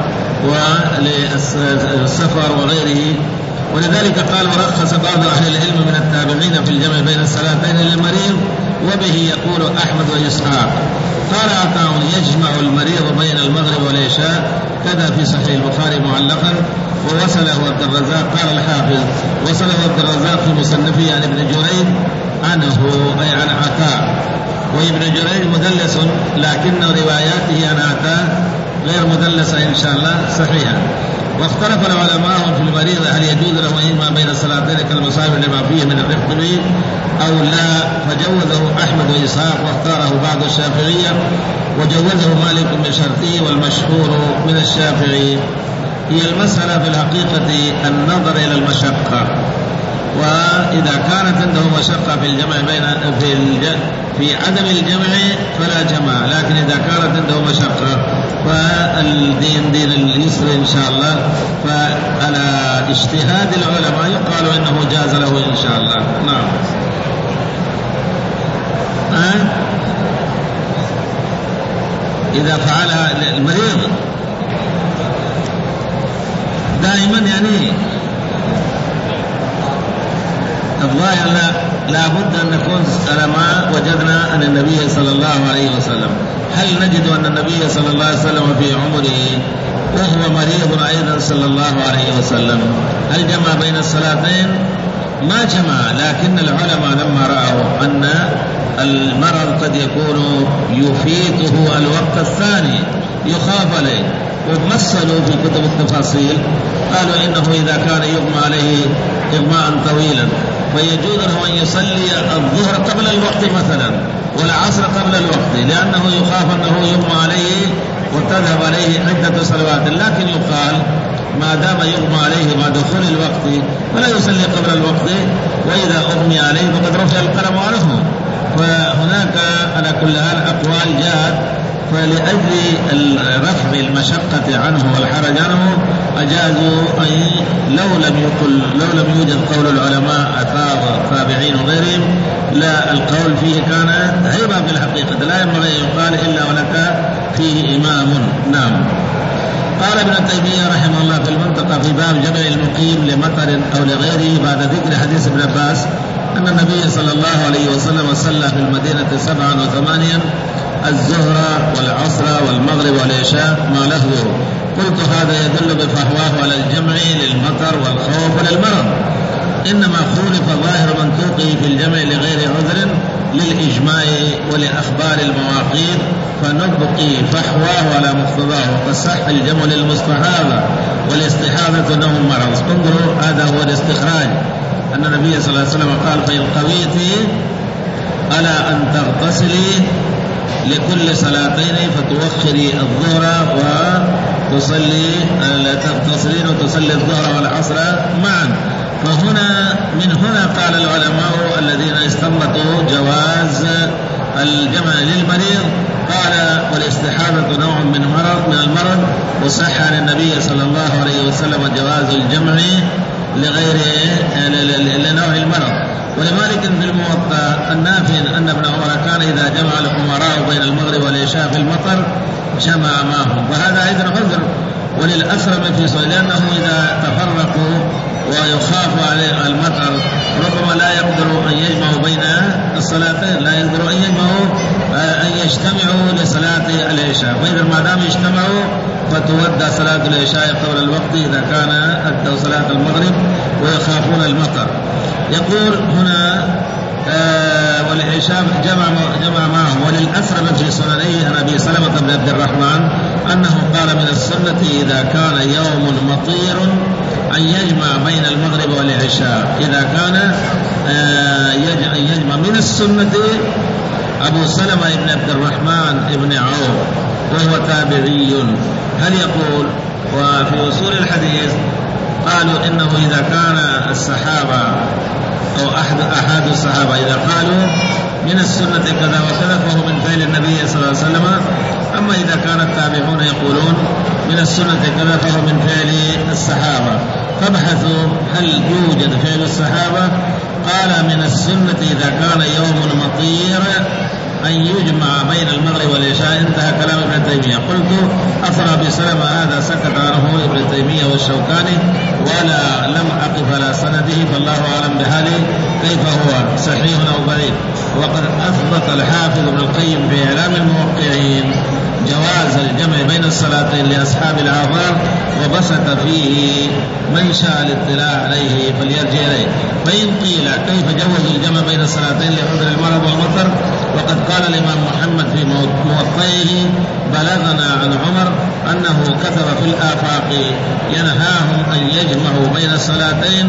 وللسفر وغيره. ولذلك قال: ورخص بعض أهل العلم من التابعين في الجمع بين الصلاتين للمريض، وبه يقول أحمد وإسحاق. قال عطاء: يجمع المريض بين المغرب والعشاء، كذا في صحيح البخاري معلقا. ووصله عبد الرزاق. قال الحافظ: وصله عبد الرزاق في مصنفه عن ابن جريج عنه أي عن عطاء. وابن جريج مدلس، لكن رواياته عن عطاء غير مدلسة إن شاء الله صحيحة. واختلف العلماء في المريض هل يجوز له أن يجمع بين الصلاتين كالمسافر لما فيه من الرفق به أو لا، فجوزه أحمد وإسحاق واختاره بعض الشافعية، وجوزه مالك بشرطه والمشهور من الشافعي. هي المسألة في الحقيقة النظر إلى المشقة، وإذا كانت عنده مشقة في الجمع بين في الج... في عدم الجمع فلا جمع، لكن إذا كانت عنده مشقة فالدين دين اليسر إن شاء الله. فعلى اجتهاد العلماء يقال إنه جاز له إن شاء الله. نعم. أه؟ إذا فعل المريض دائما يعني الظاهر لا لا بد أن نكون على ما وجدنا عن النبي صلى الله عليه وسلم. هل نجد أن النبي صلى الله عليه وسلم في عمره وهو مريض أيضا صلى الله عليه وسلم هل جمع بين الصلاتين؟ ما جمع، لكن العلماء لما رأوا أن المرض قد يكون يفيته الوقت الثاني يخاف عليه، ومثلوا في كتب التفاصيل قالوا إنه إذا كان يغمى عليه إغماء طويلا فيجوز له أن يصلي الظهر قبل الوقت مثلا والعصر قبل الوقت، لأنه يخاف أنه يغمى عليه وتذهب عليه عدة صلوات، لكن يقال ما دام يغمى عليه مع دخول الوقت فلا يصلي قبل الوقت، وإذا أغمي عليه فقد رفع القلم عنه. فهناك على كل حال أقوال جاءت، فلأجل رفع المشقة عنه والحرج عنه أجازوا أن لو لم يقل لو لم يوجد قول العلماء التابعين وغيرهم لا القول فيه كان هيبة في الحقيقة، لا ينبغي أن يقال إلا ولك فيه إمام. نعم. قال ابن تيمية رحمه الله في المنطقة في باب جمع المقيم لمطر أو لغيره بعد ذكر حديث ابن عباس أن النبي صلى الله عليه وسلم صلى في المدينة سبعا وثمانيا الظهر والعصر والمغرب والعشاء ما له. قلت هذا يدل بفحواه على الجمع للمطر والخوف وللمرض، إنما خولف ظاهر منطوقه في الجمع لغير عذر للإجماع ولأخبار المواقيت، فنبقي فحواه على مقتضاه، فصح الجمع للمستحاضة والاستحاضة أنهم مرض. انظروا هذا هو الاستخراج، أن النبي صلى الله عليه وسلم قال فإن قويتي ألا أن تغتسلي لكل صلاتين فتوخري الظهر وتصلي تغتسلين وتصلي الظهر والعصر معا. فهنا من هنا قال العلماء الذين استنبطوا جواز الجمع للمريض قال والاستحاضة نوع من مرض من المرض، وصح عن النبي صلى الله عليه وسلم جواز الجمع لغير لنوع المرض. ولمالك في الموطأ النافع أن ابن عمر كان إذا جمع الأمراء بين المغرب والعشاء في المطر جمع معهم، فهذا أيضا عذر. وللأسرم في صلاة، لأنه إذا تفرقوا ويخاف عليه المطر ربما لا يقدر أن يجمعوا بين الصلاتين، لا يقدر أن يجمعوا أن يجتمعوا لصلاة العشاء، فإذا ما دام يجتمعوا فتودى صلاة العشاء قبل الوقت إذا كان أدوا صلاة المغرب ويخافون المطر. يقول هنا آه والعشاء جمع جمع معهم. وللأسرم في سننه عن أبي سلمة بن عبد الرحمن أنه قال من السنة إذا كان يوم مطير أن يجمع بين المغرب والعشاء، إذا كان آه يجمع. من السنة أبو سلمة بن عبد الرحمن بن عوف وهو تابعي، هل يقول؟ وفي أصول الحديث قالوا إنه إذا كان الصحابة أو أحد أحد الصحابة إذا قالوا من السنة كذا وكذا فهو من فعل النبي صلى الله عليه وسلم، أما إذا كان التابعون يقولون من السنة كذا فهو من فعل الصحابة. فابحثوا هل يوجد فعل الصحابة؟ قال من السنة إذا كان يوم مطير أن يجمع بين المغرب والعشاء. انتهى كلام ابن تيمية. قلت أثر بسلمة هذا سكت عنه ابن تيمية والشوكاني ولا لم أقف على سنده، فالله أعلم بحاله كيف هو صحيح أو ضعيف. وقد أثبت الحافظ ابن القيم في إعلام الموقعين جواز الجمع بين الصلاتين لأصحاب العذار، وبسط فيه من شاء الاطلاع عليه فليرجع إليه. فإن قيل كيف جوز الجمع بين الصلاتين لعذر المرض والمطر، وقد قال الإمام محمد في موطئه بلغنا عن عمر أنه كتب في الآفاق ينهاهم أن يجمعوا بين الصلاتين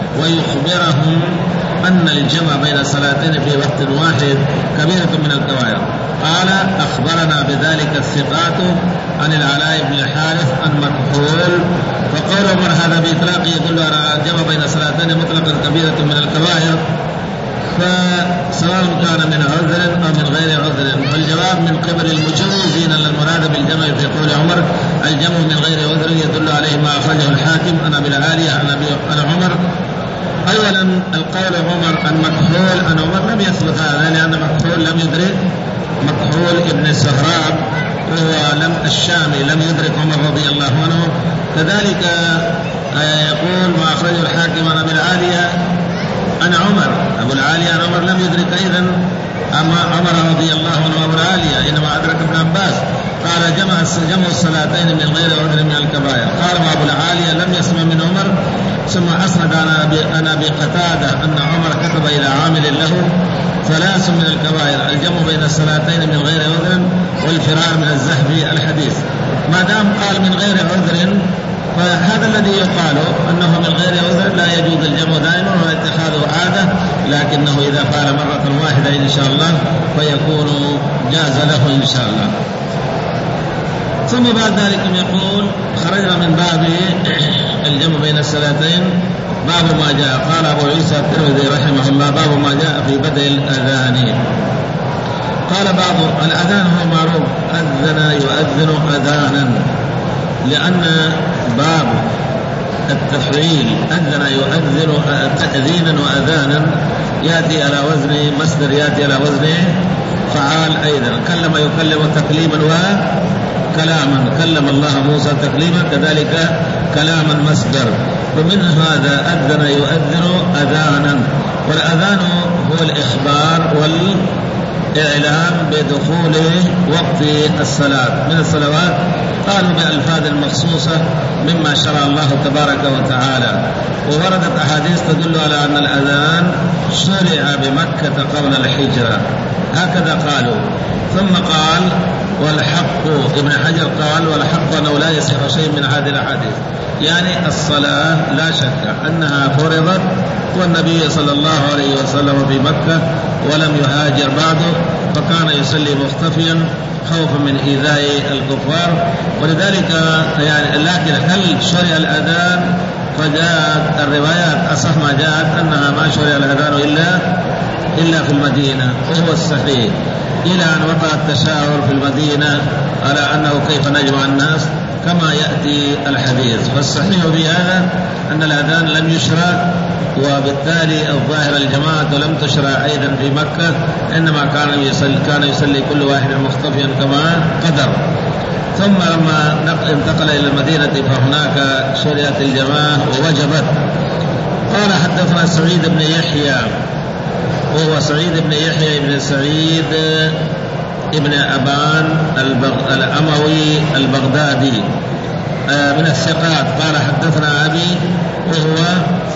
ويخبرهم أن الجمع بين الصلاتين في وقت واحد كبيرة من الكبائر. قال أخبرنا بذلك الثقات عن العلاء بن الحارث عن مكحول. فقول عمر هذا بإطلاق يدل على الجمع بين الصلاتين مطلقا كبيرة من الكبائر، فسواء كان من عذر أو من غير عذر. فالجواب من قبل المجوزين أن المراد بالجمع في قول عمر الجمع من غير عذر يدل عليه ما أخرجه الحاكم عن أبي العالية عن عمر. أولا القول عمر عن مكحول عن عمر لم يثبت هذا، لأن مكحول لم يدرك مكحول ابن السهراب وهو لم الشامي لم يدرك عمر رضي الله عنه. كذلك يقول ما أخرجه الحاكم عن أبي العالية عن عمر أبو العالية عن عمر لم يدرك أيضا أما عمر رضي الله عنه أبو العالية إنما أدرك ابن عباس قال جمع جمع الصلاتين من غير عذر من الكبائر. قال أبو العالية لم يسمع من عمر ثم أسند عن أبي قتادة أن عمر كتب إلى عامل له ثلاث من الكبائر الجمع بين الصلاتين من غير عذر والفرار من الزحف الحديث. ما دام قال من غير عذر فهذا الذي يقال أنه من غير عذر لا يجوز الجمع دائما ولا اتخاذه عادة، لكنه إذا فعل مرة واحدة إن شاء الله فيكون جاز له إن شاء الله. ثم بعد ذلك يقول خرجنا من باب الجمع بين الصلاتين باب ما جاء. قال أبو عيسى الترمذي رحمه الله باب ما جاء في بدء الأذان. قال بعض الأذان هو معروف أذن يؤذن أذانا، لأن باب التفعيل أذن يؤذن تأذينا وأذانا يأتي على وزن مصدر يأتي على وزن فعال أيضا. كلم يكلم تكليما وكلاما، كلم الله موسى تكليما كذلك كلاما مصدر. ومن هذا أذن يؤذن أذانا، والأذان هو الإخبار والإعلام بدخول وقت الصلاة من الصلوات. قالوا بألفاظ مخصوصة مما شرع الله تبارك وتعالى، ووردت أحاديث تدل على أن الأذان شرع بمكة قبل الحجرة، هكذا قالوا. ثم قال والحق، ابن حجر قال والحق أنه لا يصح شيء من هذه الأحاديث، يعني الصلاة لا شك أنها فرضت والنبي صلى الله عليه وسلم في مكة ولم يهاجر بعده، فكان يصلي مختفيا خوفا من إيذاء الكفار. ولذلك يعني لكن هل شرع الأذان؟ فجاءت الروايات أصح ما جاءت أنها ما شرع الأذان إلا إلا في المدينة، وهو الصحيح، إلى أن وقع التشاور في المدينة على أنه كيف نجمع الناس كما يأتي الحديث. فالصحيح في هذا أن الأذان لم يشرع، وبالتالي الظاهر الجماعة لم تشرع أيضا في مكة، إنما كان يصلي, كان يصلي كل واحد مختفيا كما قدر. ثم لما انتقل إلى المدينة فهناك شرعت الجماعة ووجبت. قال حدثنا سعيد بن يحيى وهو سعيد بن يحيى بن سعيد ابن أبان الأموي البغدادي من الثقات. قال حدثنا أبي وهو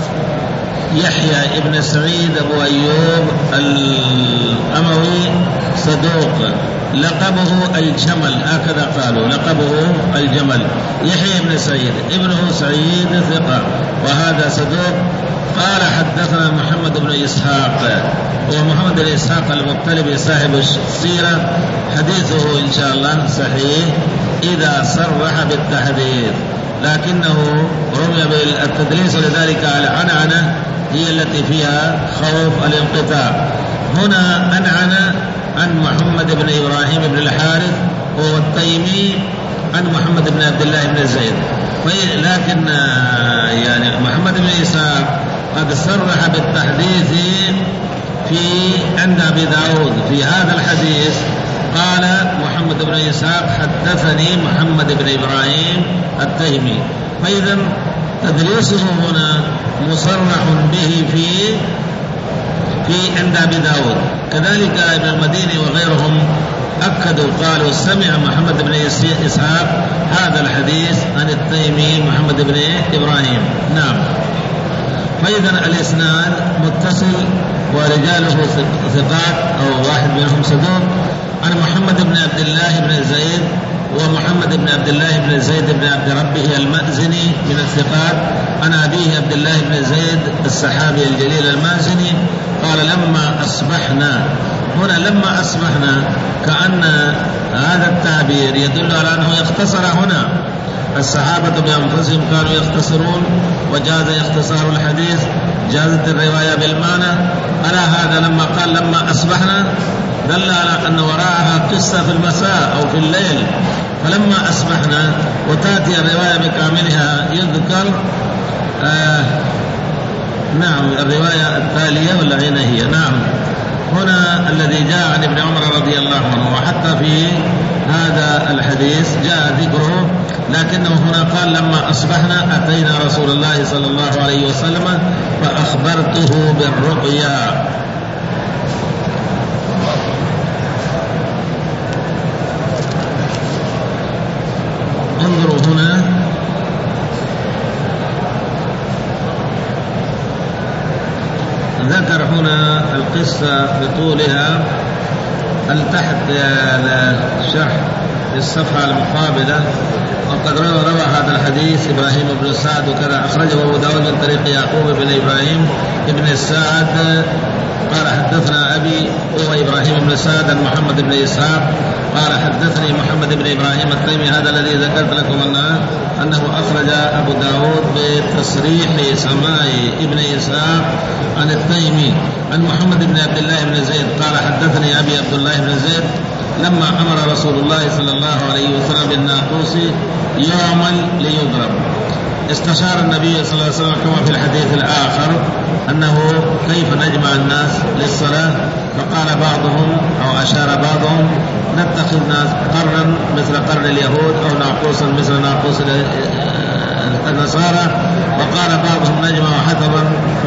يحيى ابن سعيد أبو أيوب الأموي صدوق، لقبه الجمل، هكذا قالوا لقبه الجمل. يحيى ابن سعيد ابنه سعيد ثقة وهذا صدوق. قال حدثنا محمد بن إسحاق ومحمد بن إسحاق المطلبي صاحب السيرة، حديثه إن شاء الله صحيح إذا صرح بالتحديث، لكنه رمي بالتدليس، ولذلك العنعنة هي التي فيها خوف الانقطاع. هنا أنعن عن محمد بن إبراهيم بن الحارث وهو التيمي عن محمد بن عبد الله بن زيد، لكن يعني محمد بن إسحاق قد صرح بالتحديث في عند أبي داود في هذا الحديث. قال محمد بن إسحاق حدثني محمد بن إبراهيم التيمي، فإذا تدليسه هنا مصرح به في في عند أبي داود. كذلك ابن المديني وغيرهم أكدوا قالوا سمع محمد بن إسحاق هذا الحديث عن التيمي محمد بن إبراهيم. نعم، فإذا الإسناد متصل ورجاله ثقات أو واحد منهم صدوق، عن محمد بن عبد الله بن زيد ومحمد بن عبد الله بن زيد بن عبد ربه المأزني من الثقات، عن أبيه عبد الله بن زيد الصحابي الجليل المازني. قال لما أصبحنا، هنا لما أصبحنا كأن هذا التعبير يدل على أنه يختصر هنا. الصحابة بأنفسهم كانوا يختصرون وجاز اختصار الحديث، جازت الرواية بالمعنى. على هذا لما قال لما أصبحنا دل على أن وراءها قصة في المساء أو في الليل، فلما أصبحنا وتأتي الرواية بكاملها يذكر آه نعم الرواية التالية ولا أين هي؟ نعم هنا الذي جاء عن ابن عمر رضي الله عنه، وحتى في هذا الحديث جاء ذكره لكنه هنا قال لما أصبحنا أتينا رسول الله صلى الله عليه وسلم فأخبرته بالرؤيا. انظروا هنا ذكر هنا القصة بطولها. هل تحت الشرح في الصفحة المقابلة وقد روى هذا الحديث إبراهيم بن سعد وكذا أخرجه أبو داود من طريق يعقوب بن إبراهيم بن سعد قال حدثنا أبي هو إبراهيم بن سعد محمد بن إسحاق قال حدثني محمد بن إبراهيم التيمي هذا الذي ذكرت لكم أنه, أنه أخرج أبو داود بتصريح سماع ابن إسحاق عن التيمي عن محمد بن عبد الله بن زيد قال حدثني أبي عبد الله بن زيد لما أمر رسول الله صلى الله عليه وسلم بالناقوس يعمل ليضرب استشار النبي صلى الله عليه وسلم كما في الحديث الآخر أنه كيف نجمع الناس للصلاة فقال بعضهم أو أشار بعضهم نتخذ قرنا مثل قرن اليهود أو ناقوسا مثل ناقوس النصارى وقال بعضهم نجمع حطبا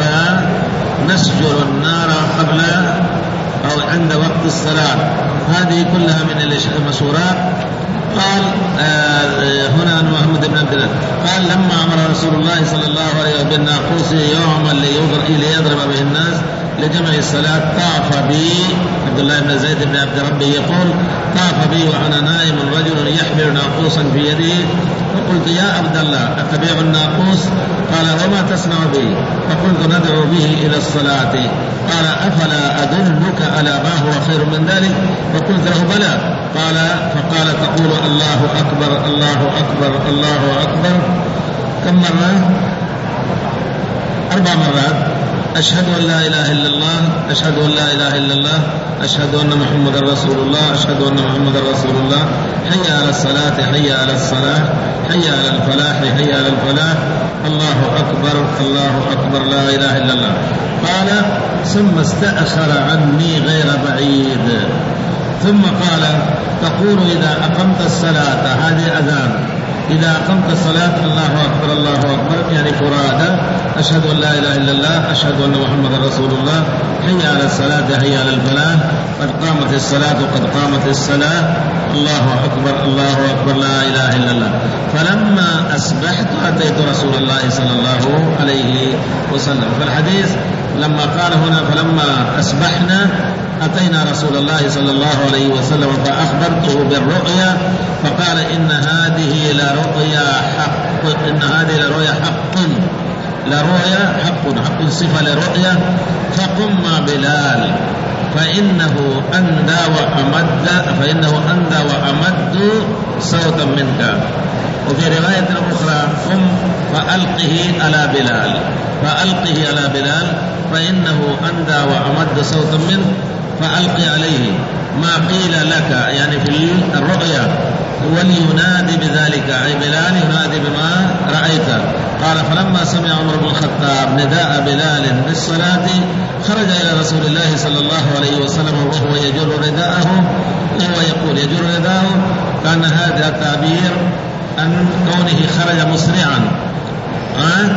فنسجر النار قبل أو عند وقت الصلاة. هذه كلها من المشورات. قال آه هنا محمد بن عبد الله قال لما أمر رسول الله صلى الله عليه وسلم بالناقوس يعمل ليضرب به الناس لجمع الصلاة طاف بي عبد الله بن زيد بن عبد ربه يقول طاف بي وأنا نائم رجل يحمل ناقوسا في يده فقلت يا عبد الله أتبيع الناقوس؟ قال وما تصنع به؟ فقلت ندعو به إلى الصلاة. قال أفلا أدلك على ما هو خير من ذلك؟ فقلت له بلى. قال فقال تقول الله أكبر الله أكبر الله أكبر كم مرة؟ أربع مرات. أشهد أن لا إله إلا الله أشهد أن لا إله إلا الله أشهد أن محمد رسول الله أشهد أن محمد رسول الله حي على الصلاة حي على الصلاة حي على الفلاح حي على الفلاح الله أكبر الله أكبر لا إله إلا الله. قال ثم استأخر عني غير بعيد ثم قال تقول إذا أقمت الصلاة هذه أذان إذا أقمت الصلاة الله أكبر الله أكبر يعني فرادى أشهد أن لا إله إلا الله أشهد أن محمد رسول الله حي على الصلاة حي على الفلاح قد قامت الصلاة وقد قامت الصلاة الله أكبر الله أكبر لا إله إلا الله. فلما أصبحت أتيت رسول الله صلى الله عليه وسلم. فالحديث لما قال هنا فلما أصبحنا أتينا رسول الله صلى الله عليه وسلم فأخبرته بالرؤيا فقال إن هذه لرؤيا حق إن هذه لرؤيا حق لرؤيا حق حق صفة لرؤيا فقم مع بلال فإنه أندى وأمد فإنه أندى وأمد صوتا منك. وفي رواية أخرى قم فألقه على بلال فألقه على بلال فإنه أندى وأمد صوتا منك فألقي عليه ما قيل لك يعني في الرؤيا ولينادي بذلك أي بلال ينادي بما رأيت. قال فلما سمع عمر بن الخطاب نداء بلال بالصلاة خرج إلى رسول الله صلى الله عليه وسلم وهو يجر رداءه وهو يقول يجر رداءه كان هذا التعبير أن كونه خرج مسرعا أه؟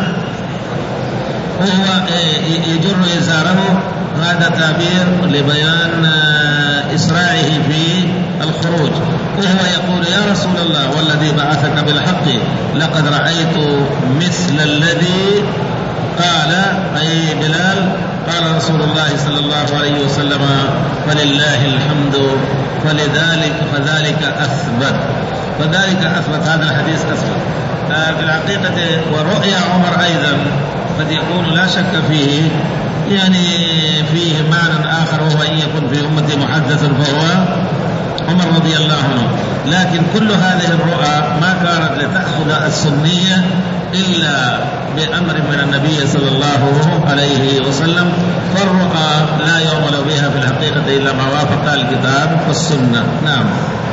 وهو يجر إزاره هذا تعبير لبيان إسراعه في الخروج وهو يقول يا رسول الله والذي بعثك بالحق لقد رأيت مثل الذي قال أي بلال قال رسول الله صلى الله عليه وسلم فلله الحمد فلذلك فذلك أثبت فذلك أثبت هذا الحديث أثبت. في الحقيقة ورؤيا عمر أيضا قد يكون لا شك فيه يعني فيه معنى آخر وهو أن يكون في أمتي محدث فهو عمر رضي الله عنه. لكن كل هذه الرؤى ما كانت لتأخذ السنية إلا بأمر من النبي صلى الله عليه وسلم. فالرؤى لا يعمل بها في الحقيقة إلا ما وافق الكتاب والسنة. نعم.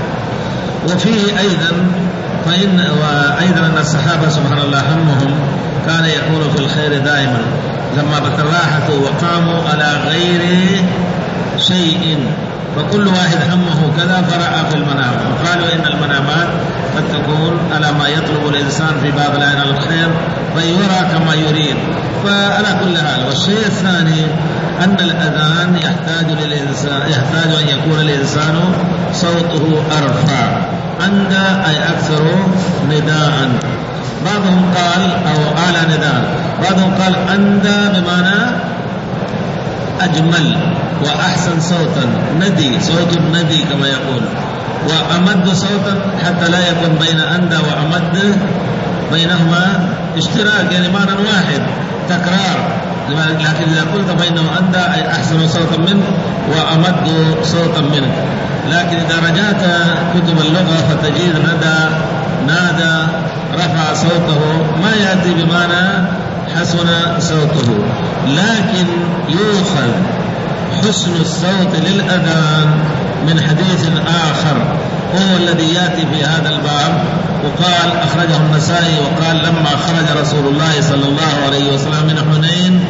وفيه أيضا فإن وأيضا أن الصحابة سبحان الله همهم كان يكون في الخير دائما لما بتراحتوا وقاموا على غير شيء فكل واحد همه كذا فرأى في المنام. وقالوا إن المنامات قد تكون على ما يطلب الإنسان في باب العين الخير فيرى كما يريد. فعلى كل حال. والشيء الثاني أن الأذان يحتاج للإنسان يحتاج أن يكون الإنسان صوته أرفع عند أي أكثر نداء. بعضهم قال أو أعلى نداء، بعضهم قال أندى بمعنى أجمل وأحسن صوتا، ندي صوت الندي كما يقول، وأمد صوتا حتى لا يكون بين أندى وأمد بينهما اشتراك، يعني معنى واحد تكرار. لكن إذا قلت بينه أندى أي أحسن صوتا منه وأمد صوتا منه. لكن إذا رجعت كتب اللغة فتجد ندى نادى رفع صوته ما يأتي بمعنى حسن صوته. لكن يؤخذ حسن الصوت للأذان من حديث آخر هو الذي يأتي في هذا الباب، وقال أخرجه النسائي وقال لما خرج رسول الله صلى الله عليه وسلم من حنين،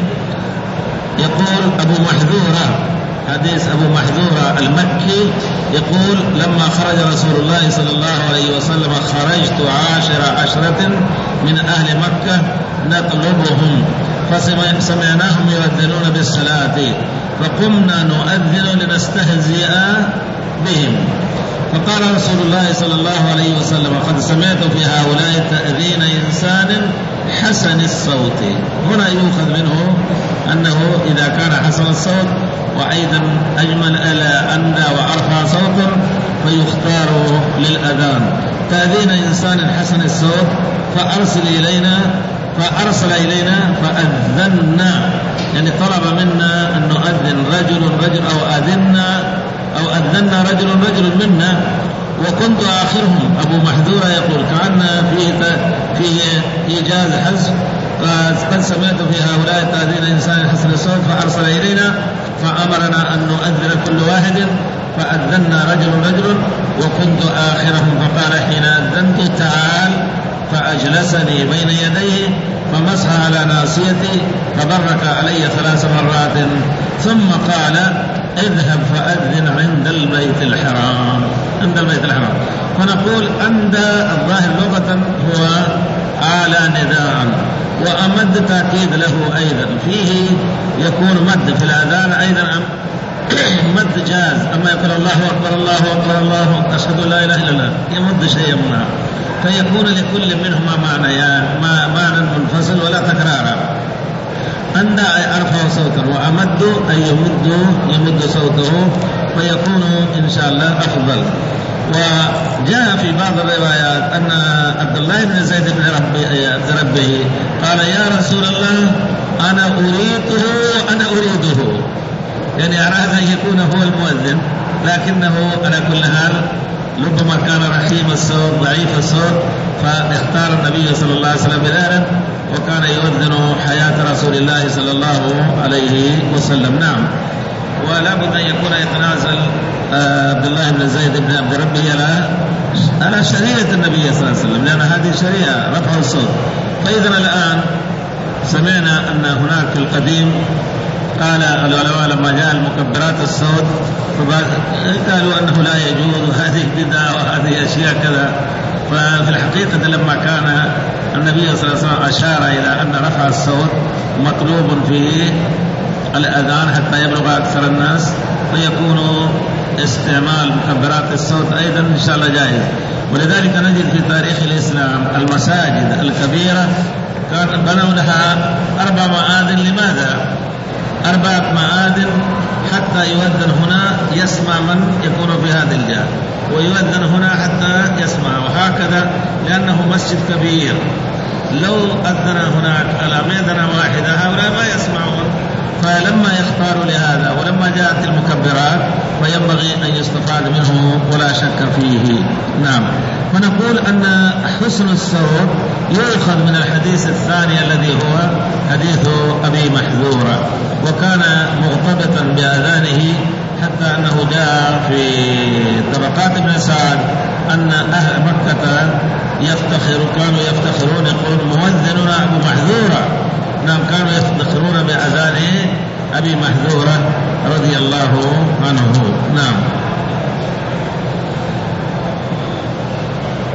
يقول أبو محذورة حديث أبو محذورة المكي يقول لما خرج رسول الله صلى الله عليه وسلم خرجت عاشر عشرة من أهل مكة نطلبهم فسمعناهم يؤذنون بالصلاة فقمنا نؤذن لنستهزئ بهم. فقال رسول الله صلى الله عليه وسلم قد سمعت في هؤلاء تأذين إنسان حسن الصوت. هنا يؤخذ منه أنه إذا كان حسن الصوت وأيضا أجمل ألا أندى وأرفع صوتا فيختار للأذان. تأذين إنسان حسن الصوت فأرسل إلينا فأرسل إلينا فأذنا، يعني طلب منا أن نؤذن رجل رجل أو أذنا أو أذنا رجل رجل منا، وكنت آخرهم. أبو محذورة يقول كأن فيه فيه إيجاز حذف، قد سمعت في هؤلاء تأذين إنسان حسن الصوت فأرسل إلينا فأمرنا أن نؤذن كل واحد فأذنا رجل رجل وكنت آخرهم. فقال حين أذنت تعال فأجلسني بين يديه فمسح على ناصيتي فبرك علي ثلاث مرات ثم قال اذهب فأذن عند البيت الحرام عند البيت الحرام. فنقول عند الظاهر لغة هو أعلى نداء، وأمد تأكيد له أيضا فيه يكون مد في الأذان أيضا مد جاز. أما يقول الله أكبر الله أكبر الله أكبر أشهد لا إله إلا الله يمد شيئا منها، فيكون لكل منهما معنيان ما معنى منفصل ولا تكرار. أندى أي أرفع صوتا وأمد أي يمد يمد صوته فيكون إن شاء الله أفضل. وجاء في بعض الروايات أن عبد الله بن زيد بن ربه قال يا رسول الله أنا أريده أنا أريده، يعني أراد أن يكون هو المؤذن، لكنه على كل حال ربما كان رحيم الصوت ضعيف الصوت فاختار النبي صلى الله عليه وسلم بذلك، وكان يؤذن حياة رسول الله صلى الله عليه وسلم. نعم. ولا بد أن يكون يتنازل عبد الله بن زيد بن عبد ربه على على شريعة النبي صلى الله عليه وسلم، لأن هذه شريعة رفع الصوت. فإذا الآن سمعنا أن هناك في القديم قال العلماء لما جاء المكبرات الصوت قالوا أنه لا يجوز هذه بدعة وهذه أشياء كذا. ففي الحقيقة لما كان النبي صلى الله عليه وسلم أشار إلى أن رفع الصوت مطلوب في الأذان حتى يبلغ أكثر الناس، فيكون استعمال مكبرات الصوت أيضا إن شاء الله جائز. ولذلك نجد في تاريخ الإسلام المساجد الكبيرة كان بنوا لها أربع مآذن. لماذا؟ أربعة مآذن حتى يؤذن هنا يسمع من يكون في هذه الجهة، ويؤذن هنا حتى يسمع، وهكذا لأنه مسجد كبير. لو أذن هناك على مئذنة واحدة هؤلاء ما يسمعون، فلما يختاروا لهذا ولما جاءت المكبرات فينبغي أن يستفاد منه ولا شك فيه. نعم. فنقول أن حسن الصوت يؤخذ من الحديث الثاني الذي هو حديث أبي محذورة، وكان مرتبطا بأذانه حتى أنه جاء في طبقات ابن سعد أن أهل مكة يفتخر كانوا يفتخرون يقولون مؤذننا أبو محذورة. نعم، كانوا يفتخرون بأذان أبي محذورة رضي الله عنه. نعم.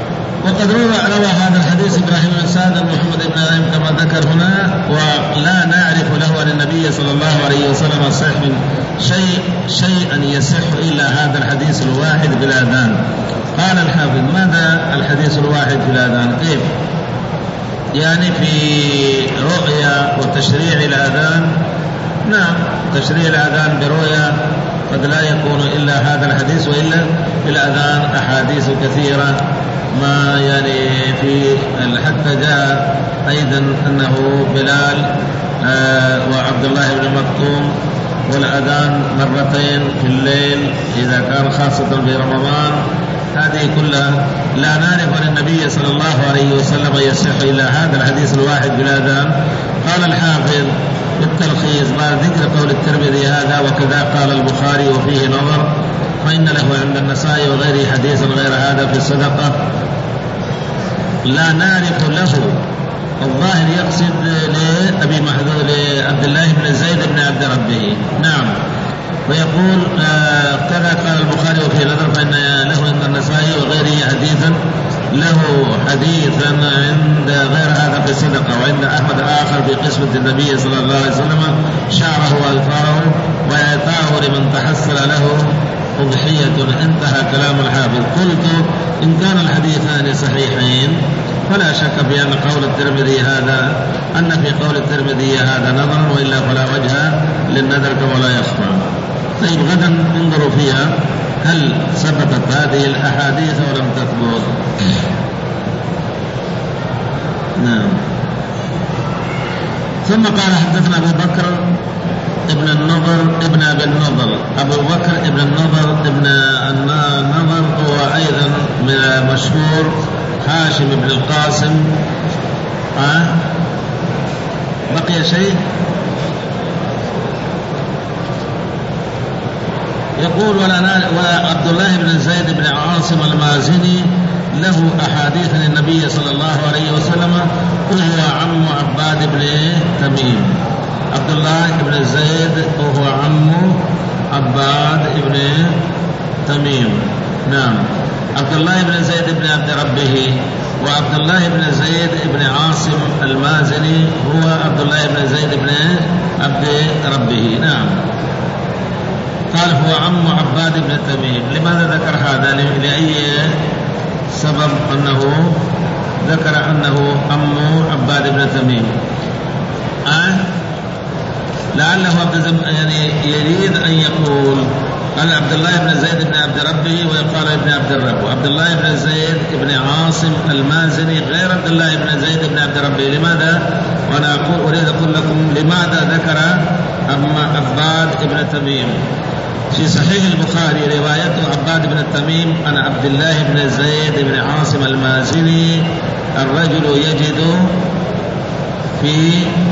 وقد روى هذا الحديث إبراهيم بن سعد محمد بن إبراهيم كما ذكر هنا، ولا نعرف له عن النبي صلى الله عليه وسلم صح شيء شيئا يصح إلا هذا الحديث الواحد بالأذان. قال الحافظ: ماذا الحديث الواحد بالأذان؟ كيف؟ يعني في رؤيا وتشريع الأذان. نعم، تشريع الأذان برؤيا قد لا يكون إلا هذا الحديث، وإلا في الأذان أحاديث كثيرة، ما يعني في حتى جاء أيضا أنه بلال آه وعبد الله بن مكتوم والأذان مرتين في الليل إذا كان خاصة في رمضان. هذه كلها لا نعرف عن النبي صلى الله عليه وسلم يصح إلا هذا الحديث الواحد بالأذان. قال الحافظ بالتلخيص بعد ذكر قول الترمذي هذا وكذا قال البخاري وفيه نظر، فإن له عند النسائي وغيره حديثا غير هذا في الصدقة لا نعرف له. الظاهر يقصد لأبي محذور لعبد الله بن زيد بن عبد ربه. نعم. ويقول آه كذا قال البخاري وفيه نظر، فإن له عند النسائي وغيره حديثا له حديثا عند غير هذا في الصدقة، وعند أحمد آخر في قسمة النبي صلى الله عليه وسلم شعره وأظفاره وإعطاه لمن تحصل له أضحية. انتهى كلام الحافظ. قلت: إن كان الحديثان صحيحين فلا شك بأن قول الترمذي هذا أن في قول الترمذي هذا نظر، وإلا فلا وجه للنذر كما لا يخفى. طيب، غدا انظروا فيها هل ثبتت هذه الأحاديث ولم تثبت. نعم. ثم قال: حدثنا أبو بكر ابن النضر ابن أبي النضر. أبو بكر ابن النضر ابن النضر هو أيضا من مشهور هاشم بن القاسم. أه؟ بقي شيء؟ يقول: وعبد الله بن زيد بن عاصم المازني له أحاديث عن النبي صلى الله عليه وسلم، وهو عم عباد بن تميم. عبد الله بن زيد وهو عم عباد بن تميم. نعم. عبد الله بن زيد بن عبد ربه، وعبد الله بن زيد بن عاصم المازني هو عبد الله بن زيد بن عبد ربه. نعم. قال: هو عم عباد بن تميم. لماذا ذكر هذا؟ لأي سبب أنه ذكر أنه عم عباد بن تميم؟ أه؟ لعله يعني يريد أن يقول قال عبد الله بن زيد بن عبد ربه ويقال ابن عبد الرب، وعبد الله بن زيد بن عاصم المازني غير عبد الله بن زيد بن عبد ربه. لماذا؟ وأنا أقول أريد أقول لكم لماذا ذكر عباد بن تميم. في صحيح البخاري رواية عباد بن تميم عن عبد الله بن زيد بن عاصم المازني: الرجل يجد في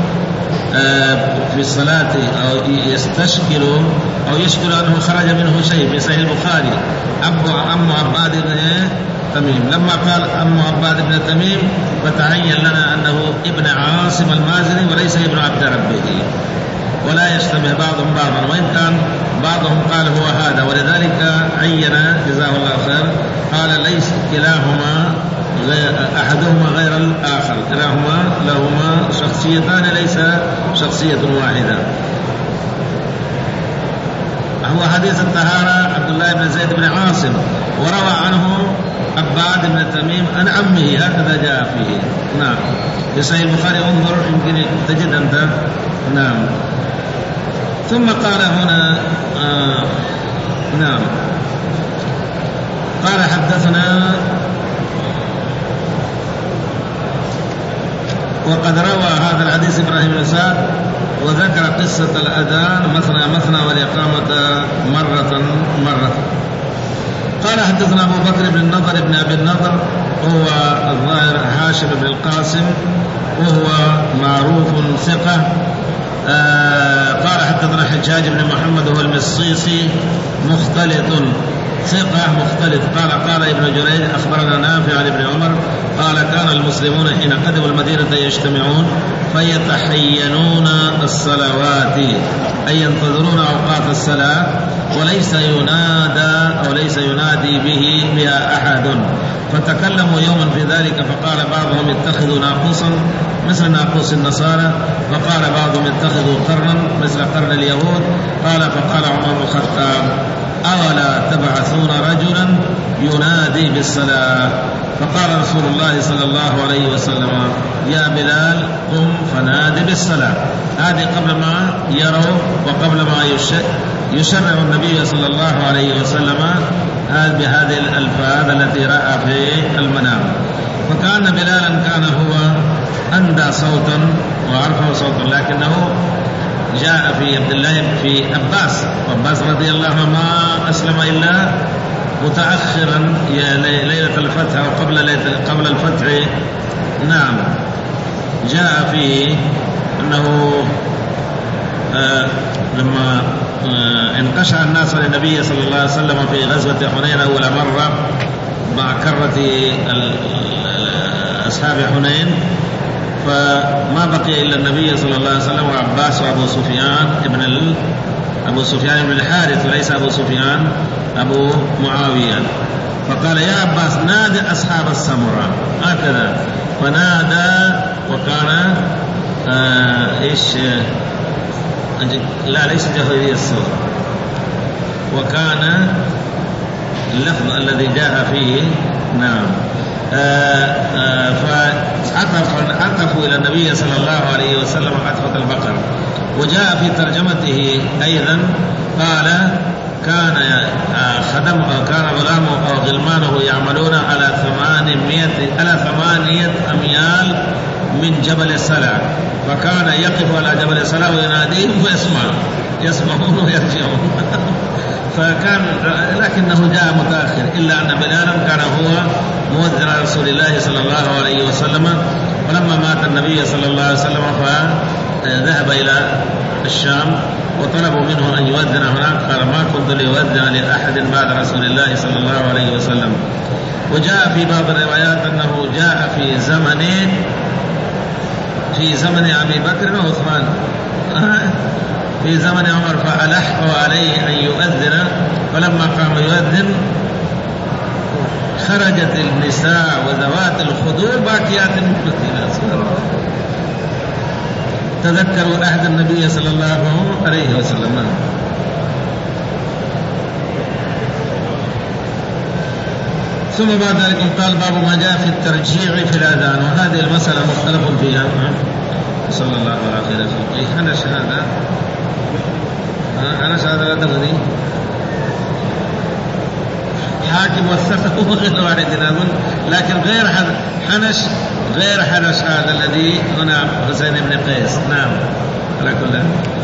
في الصلاة أو يستشكل أو يشكل أنه خرج منه شيء. في صحيح البخاري أم عباد بن تميم. لما قال أم عباد بن تميم فتعين لنا أنه ابن عاصم المازني وليس ابن عبد ربه، ولا يشتبه بعضهم بعضا، وإن كان بعضهم قال هو هذا، ولذلك عين جزاه الله خير قال: ليس كلاهما أحدهما غير الآخر، كلاهما لهما شخصيتان ليس شخصية واحدة. هو حديث الطهارة عبد الله بن زيد بن عاصم، وروى عنه عباد بن تميم عن عمه، هكذا جاء فيه. نعم. في صحيح البخاري انظر يمكن تجد أنت. نعم. ثم قال هنا آه نعم قال: حدثنا وقد روى هذا الحديث إبراهيم بن سعد وذكر قصة الأذان مثنى مثنى والإقامة مرة مرة. قال: حدثنا أبو بكر بن النضر بن أبي النضر هو الظاهر هاشم بن القاسم وهو معروف ثقة. آه قال: حدثنا حجاج بن محمد وهو المصيصي مختلط ثقة مختلف. قال: قال ابن جريج: أخبرنا نافع عن ابن عمر قال: كان المسلمون حين قدموا المدينة يجتمعون فيتحينون الصلوات أي ينتظرون أوقات الصلاة وليس ينادى أو ليس ينادي به بها أحد. فتكلموا يوما في ذلك فقال بعضهم اتخذوا ناقوسا مثل ناقوس النصارى، وقال بعضهم اتخذوا قرنا مثل قرن اليهود. قال فقال عمر بن الخطاب أولا تبعثون رجلا ينادي بالصلاة؟ فقال رسول الله صلى الله عليه وسلم يا بلال قم فنادي بالصلاة. هذه قبل ما يروا وقبل ما يشرع النبي صلى الله عليه وسلم بهذه الألفاظ التي رأى في المنام. فكان بلالا كان هو أندى صوتا وأرفع صوتا، لكنه جاء في عبد الله في عباس عباس رضي الله عنه ما أسلم إلا متأخرا ليلة الفتح أو قبل قبل الفتح. نعم، جاء فيه أنه آه لما آه انقشع الناس للنبي صلى الله عليه وسلم في غزوة حنين أول مرة مع كرة أصحاب حنين، فما بقي إلا النبي صلى الله عليه وسلم وعباس وأبو سفيان ابن ال... أبو سفيان بن الحارث وليس أبو سفيان أبو معاوية. فقال يا عباس نادي أصحاب السمرة هكذا، فنادى وكان آه إيش لا ليس جهوري الصوت، وكان اللفظ الذي جاء فيه نعم آه آه فعطفوا إلى النبي صلى الله عليه وسلم عطفة البقر. وجاء في ترجمته أيضا قال كان خدم أو كان غلامه أو غلمانه يعملون على ثمانمائة على ثمانية أميال من جبل السلع، فكان يقف على جبل السلع ويناديهم فيسمع يسمعون ويرجعون فكان لكنه جاء متأخر، إلا أن بلالا كان هو مؤذن رسول الله صلى الله عليه وسلم. ولما مات النبي صلى الله عليه وسلم فذهب إلى الشام وطلبوا منه أن يؤذن هناك، قال ما كنت لأؤذن لأحد بعد رسول الله صلى الله عليه وسلم. وجاء في بعض الروايات أنه جاء في زمن في زمن أبي بكر وعثمان في زمن عمر فألحوا عليه أن يؤذن، فلما قام يؤذن خرجت النساء وذوات الخدور باكيات مثلثات. تذكروا عهد النبي صلى الله عليه وسلم. ثم بعد ذلك قال باب ما جاء في الترجيع في الأذان، وهذه المسألة مختلف فيها. صلى الله عليه وسلم. أنا شهادة أنا شهادة لا تغني حاكم وثقه وغير واحد أظن، لكن غير حنش غير حنش هذا الذي هنا حسين بن قيس. نعم على كل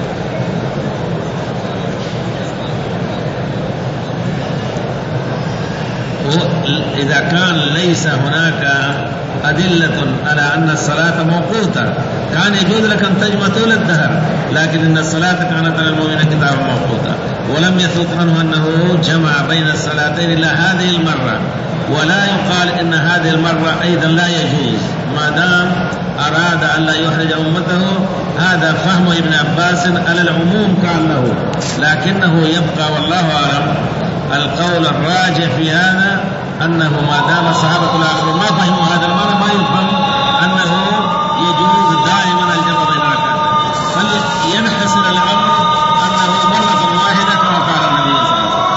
إذا كان ليس هناك أدلة على أن الصلاة موقوتة كان يجوز لك أن تجمع طول الدهر، لكن إن الصلاة كانت على المؤمنين كتابا موقوتا، ولم يثبت عنه أنه جمع بين الصلاتين إلا هذه المرة، ولا يقال إن هذه المرة أيضا لا يجوز ما دام أراد أن لا يحرج أمته. هذا فهم ابن عباس على العموم كان له، لكنه يبقى والله أعلم القول الراجح في هذا أنه ما دام الصحابة الآخرين ما فهموا هذا المرة ما يفهم أنه يجوز دائما الجمع بين ركعتين، فلينحسر الأمر أنه مرة واحدة كما قال النبي صلى الله عليه وسلم.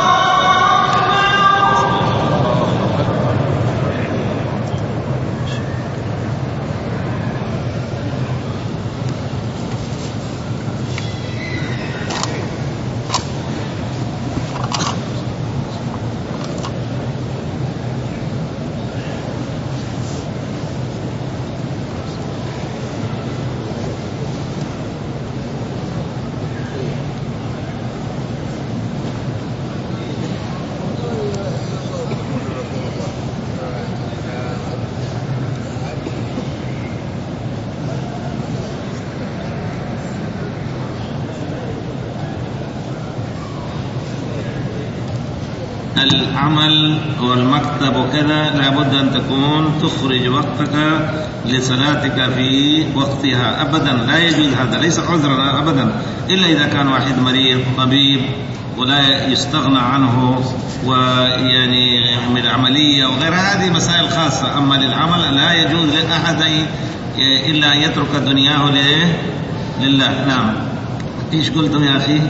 العمل والمكتب وكذا لابد أن تكون تخرج وقتك لصلاتك في وقتها أبدا، لا يجوز هذا، ليس عذرا أبدا، إلا إذا كان واحد مريض طبيب ولا يستغنى عنه ويعني من العملية وغير هذه مسائل خاصة. أما للعمل لا يجوز لأحد إلا أن يترك دنياه لله. نعم. إيش قلتم يا أخي؟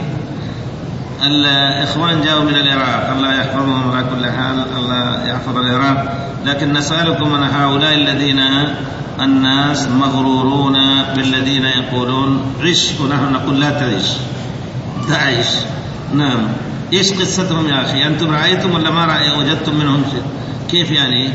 الإخوان جاءوا من العراق، الله يحفظهم على كل حال، الله يحفظ العراق. لكن نسألكم عن هؤلاء الذين الناس مغرورون بالذين يقولون عش ونحن نقول لا تعيش، تعيش. نعم. إيش قصتهم يا أخي؟ أنتم رأيتم ولا ما رأي وجدتم منهم شيء؟ كيف يعني؟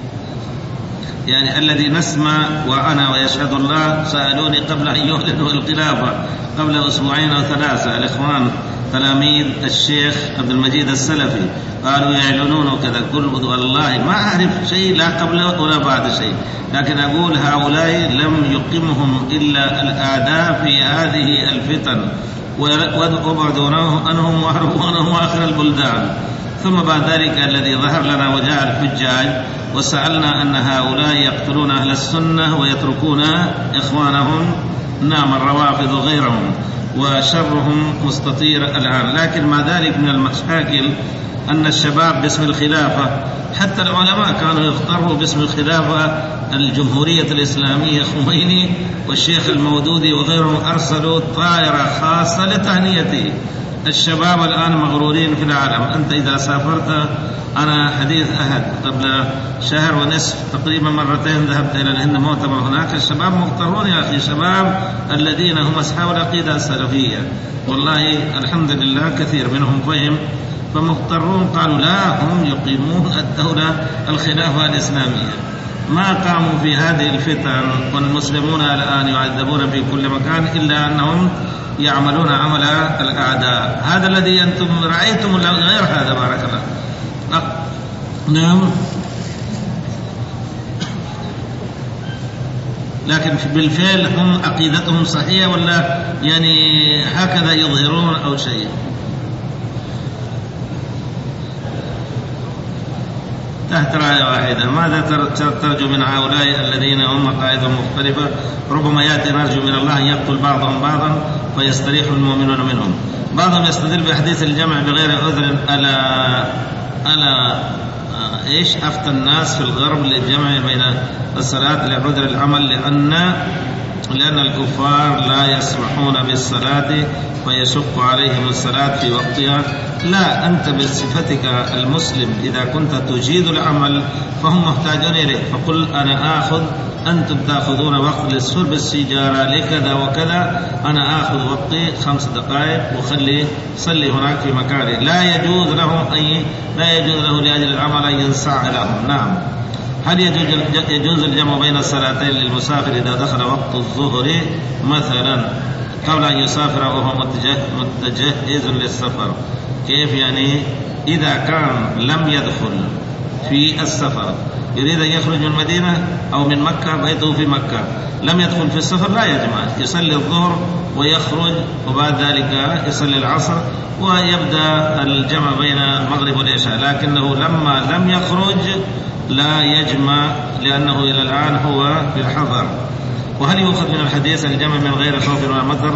يعني الذي نسمع وأنا ويشهد الله سألوني قبل أن يعلنوا الخلافة قبل أسبوعين أو ثلاثة الإخوان تلاميذ الشيخ عبد المجيد السلفي قالوا يعلنون وكذا. قل والله ما أعرف شيء لا قبل ولا بعد شيء، لكن أقول هؤلاء لم يقمهم إلا الأعداء في هذه الفتن وابعدوا عنهم وهربوا آخر البلدان. ثم بعد ذلك الذي ظهر لنا وجاء الحجاج وسألنا أن هؤلاء يقتلون أهل السنة ويتركون إخوانهم، نعم، الروافض وغيرهم، وشرهم مستطير الآن. لكن مع ذلك من المشاكل أن الشباب باسم الخلافة، حتى العلماء كانوا يختاروا باسم الخلافة الجمهورية الإسلامية، خميني والشيخ المودودي وغيرهم أرسلوا طائرة خاصة لتهنئته. الشباب الآن مغرورين في العالم. أنت إذا سافرت، أنا حديث أحد قبل شهر ونصف تقريبا مرتين ذهبت إلى الهند مؤتمر هناك، الشباب مغترون يا أخي، شباب الذين هم أصحاب العقيدة السلفية، والله الحمد لله كثير منهم فهم فمغترون، قالوا لا هم يقيمون الدولة الخلافة الإسلامية. ما قاموا في هذه الفتن، والمسلمون الآن يعذبون في كل مكان إلا أنهم يعملون عمل الأعداء. هذا الذي أنتم رأيتم ولا غير هذا؟ بارك الله. نعم. لكن بالفعل هم عقيدتهم صحيحة ولا يعني هكذا يظهرون أو شيء؟ تحت راية واحدة. ماذا ترجو من هؤلاء الذين هم عقائدهم مختلفة؟ ربما يأتي نرجو من الله أن يقتل بعضهم بعضا فيستريح المؤمنون منهم. بعضهم يستدل بحديث الجمع بغير عذر ألا ألا إيش أفتى الناس في الغرب للجمع بين الصلاة لعذر العمل، لأن لأن الكفار لا يسمحون بالصلاة فيشق عليهم الصلاة في وقتها. لا، أنت بصفتك المسلم إذا كنت تجيد العمل فهم محتاجون إليه، فقل أنا آخذ، أنتم تأخذون وقت للشرب السيجارة لكذا وكذا، أنا آخذ وقتي خمس دقائق وخلي صلي هناك في مكاني. لا يجوز له أي لا يجوز له لأجل العمل أن ينسع لهم. نعم. هل يجوز الجمع بين الصلاتين للمسافر إذا دخل وقت الظهر مثلا قبل أن يسافر وهو متجهز للسفر؟ كيف يعني؟ إذا كان لم يدخل في السفر، يريد أن يخرج من المدينة أو من مكة، بيته في مكة، لم يدخل في السفر، لا يجمع، يصلي الظهر ويخرج وبعد ذلك يصلي العصر ويبدأ الجمع بين المغرب والعشاء. لكنه لما لم يخرج لا يجمع لأنه إلى الآن هو في الحضر. وهل يؤخذ من الحديث الجمع من غير خوف ولا مطر؟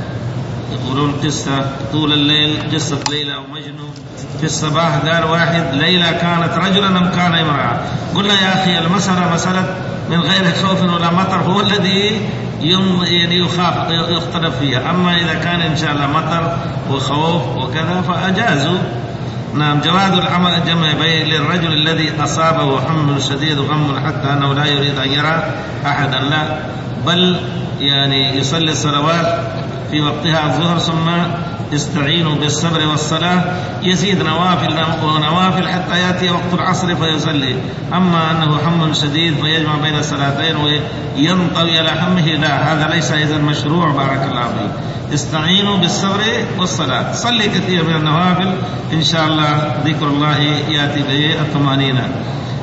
يقولون قصة طول الليل، قصة ليلى ومجنون. في الصباح قال واحد ليلى كانت رجلا أم كان امرأة؟ قلنا يا أخي المسألة مسألة من غير خوف ولا مطر هو الذي يعني يخاف يختلف فيها. أما إذا كان إن شاء الله مطر وخوف وكذا فأجازوا. نعم. جواز العمل الجمع بين للرجل الذي أصابه حمل شديد وغم حتى أنه لا يريد أن يرى أحدا، لا، بل يعني يصلي الصلوات في وقتها الظهر ثم استعينوا بالصبر والصلاة، يزيد نوافل ونوافل حتى يأتي وقت العصر فيصلي. أما أنه حم شديد فيجمع بين الصلاتين وينطوي على حمه، لا، هذا ليس إذن مشروع. بارك الله فيك. استعينوا بالصبر والصلاة، صلي كثير من النوافل إن شاء الله، ذكر الله يأتي به الطمأنينة.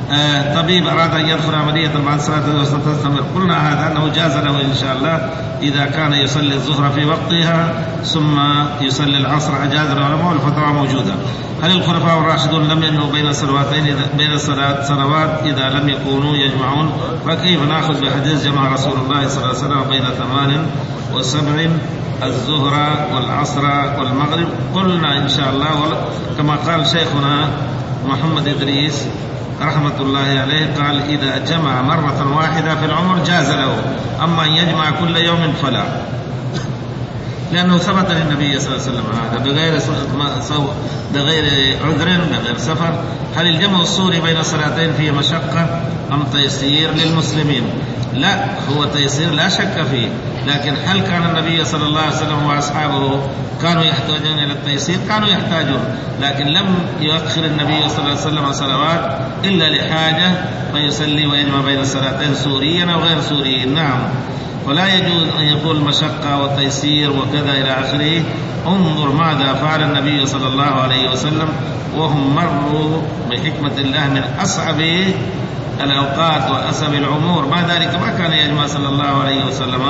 آه طبيب أراد أن يدخل عملية بعد صلاة الظهر تستمر، قلنا هذا أنه جاز له إن شاء الله إذا كان يصلي الظهر في وقتها ثم يصلي العصر، أجاز العلماء والفتوى موجودة. هل الخلفاء الراشدون لم ينهوا بين الصلواتين بين الصلاة صلوات إذا لم يكونوا يجمعون؟ فكيف نأخذ بحديث جمع رسول الله صلى الله عليه وسلم بين ثمان وسبع الظهر والعصر والمغرب؟ قلنا إن شاء الله كما قال شيخنا محمد إدريس رحمة الله عليه، قال إذا جمع مرة واحدة في العمر جاز له، أما أن يجمع كل يوم فلا، لأنه ثبت للنبي صلى الله عليه وسلم هذا بغير بغير عذر بغير سفر. هل الجمع السوري بين الصلاتين فيه مشقة أم تيسير للمسلمين؟ لا، هو تيسير لا شك فيه، لكن هل كان النبي صلى الله عليه وسلم وأصحابه كانوا يحتاجون إلى التيسير؟ كانوا يحتاجون، لكن لم يؤخر النبي صلى الله عليه وسلم صلوات إلا لحاجة فيصلي ويجمع بين الصلاتين سوريا أو غير سوريين. نعم، ولا يجوز أن يقول مشقة وتيسير وكذا إلى آخره. انظر ماذا فعل النبي صلى الله عليه وسلم وهم مروا بحكمة الله من أصعب الأوقات وأصعب العمور، ما ذلك ما كان يجمع صلى الله عليه وسلم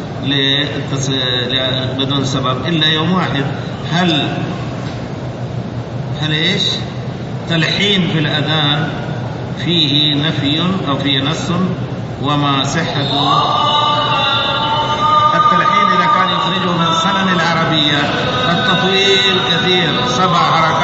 بدون سبب إلا يوم واحد. هل هل إيش تلحين في الأذان فيه نفي أو فيه نص؟ وما صحة التلحين إذا كان يخرجه من سنن العربية؟ التطويل كثير، سبع حركات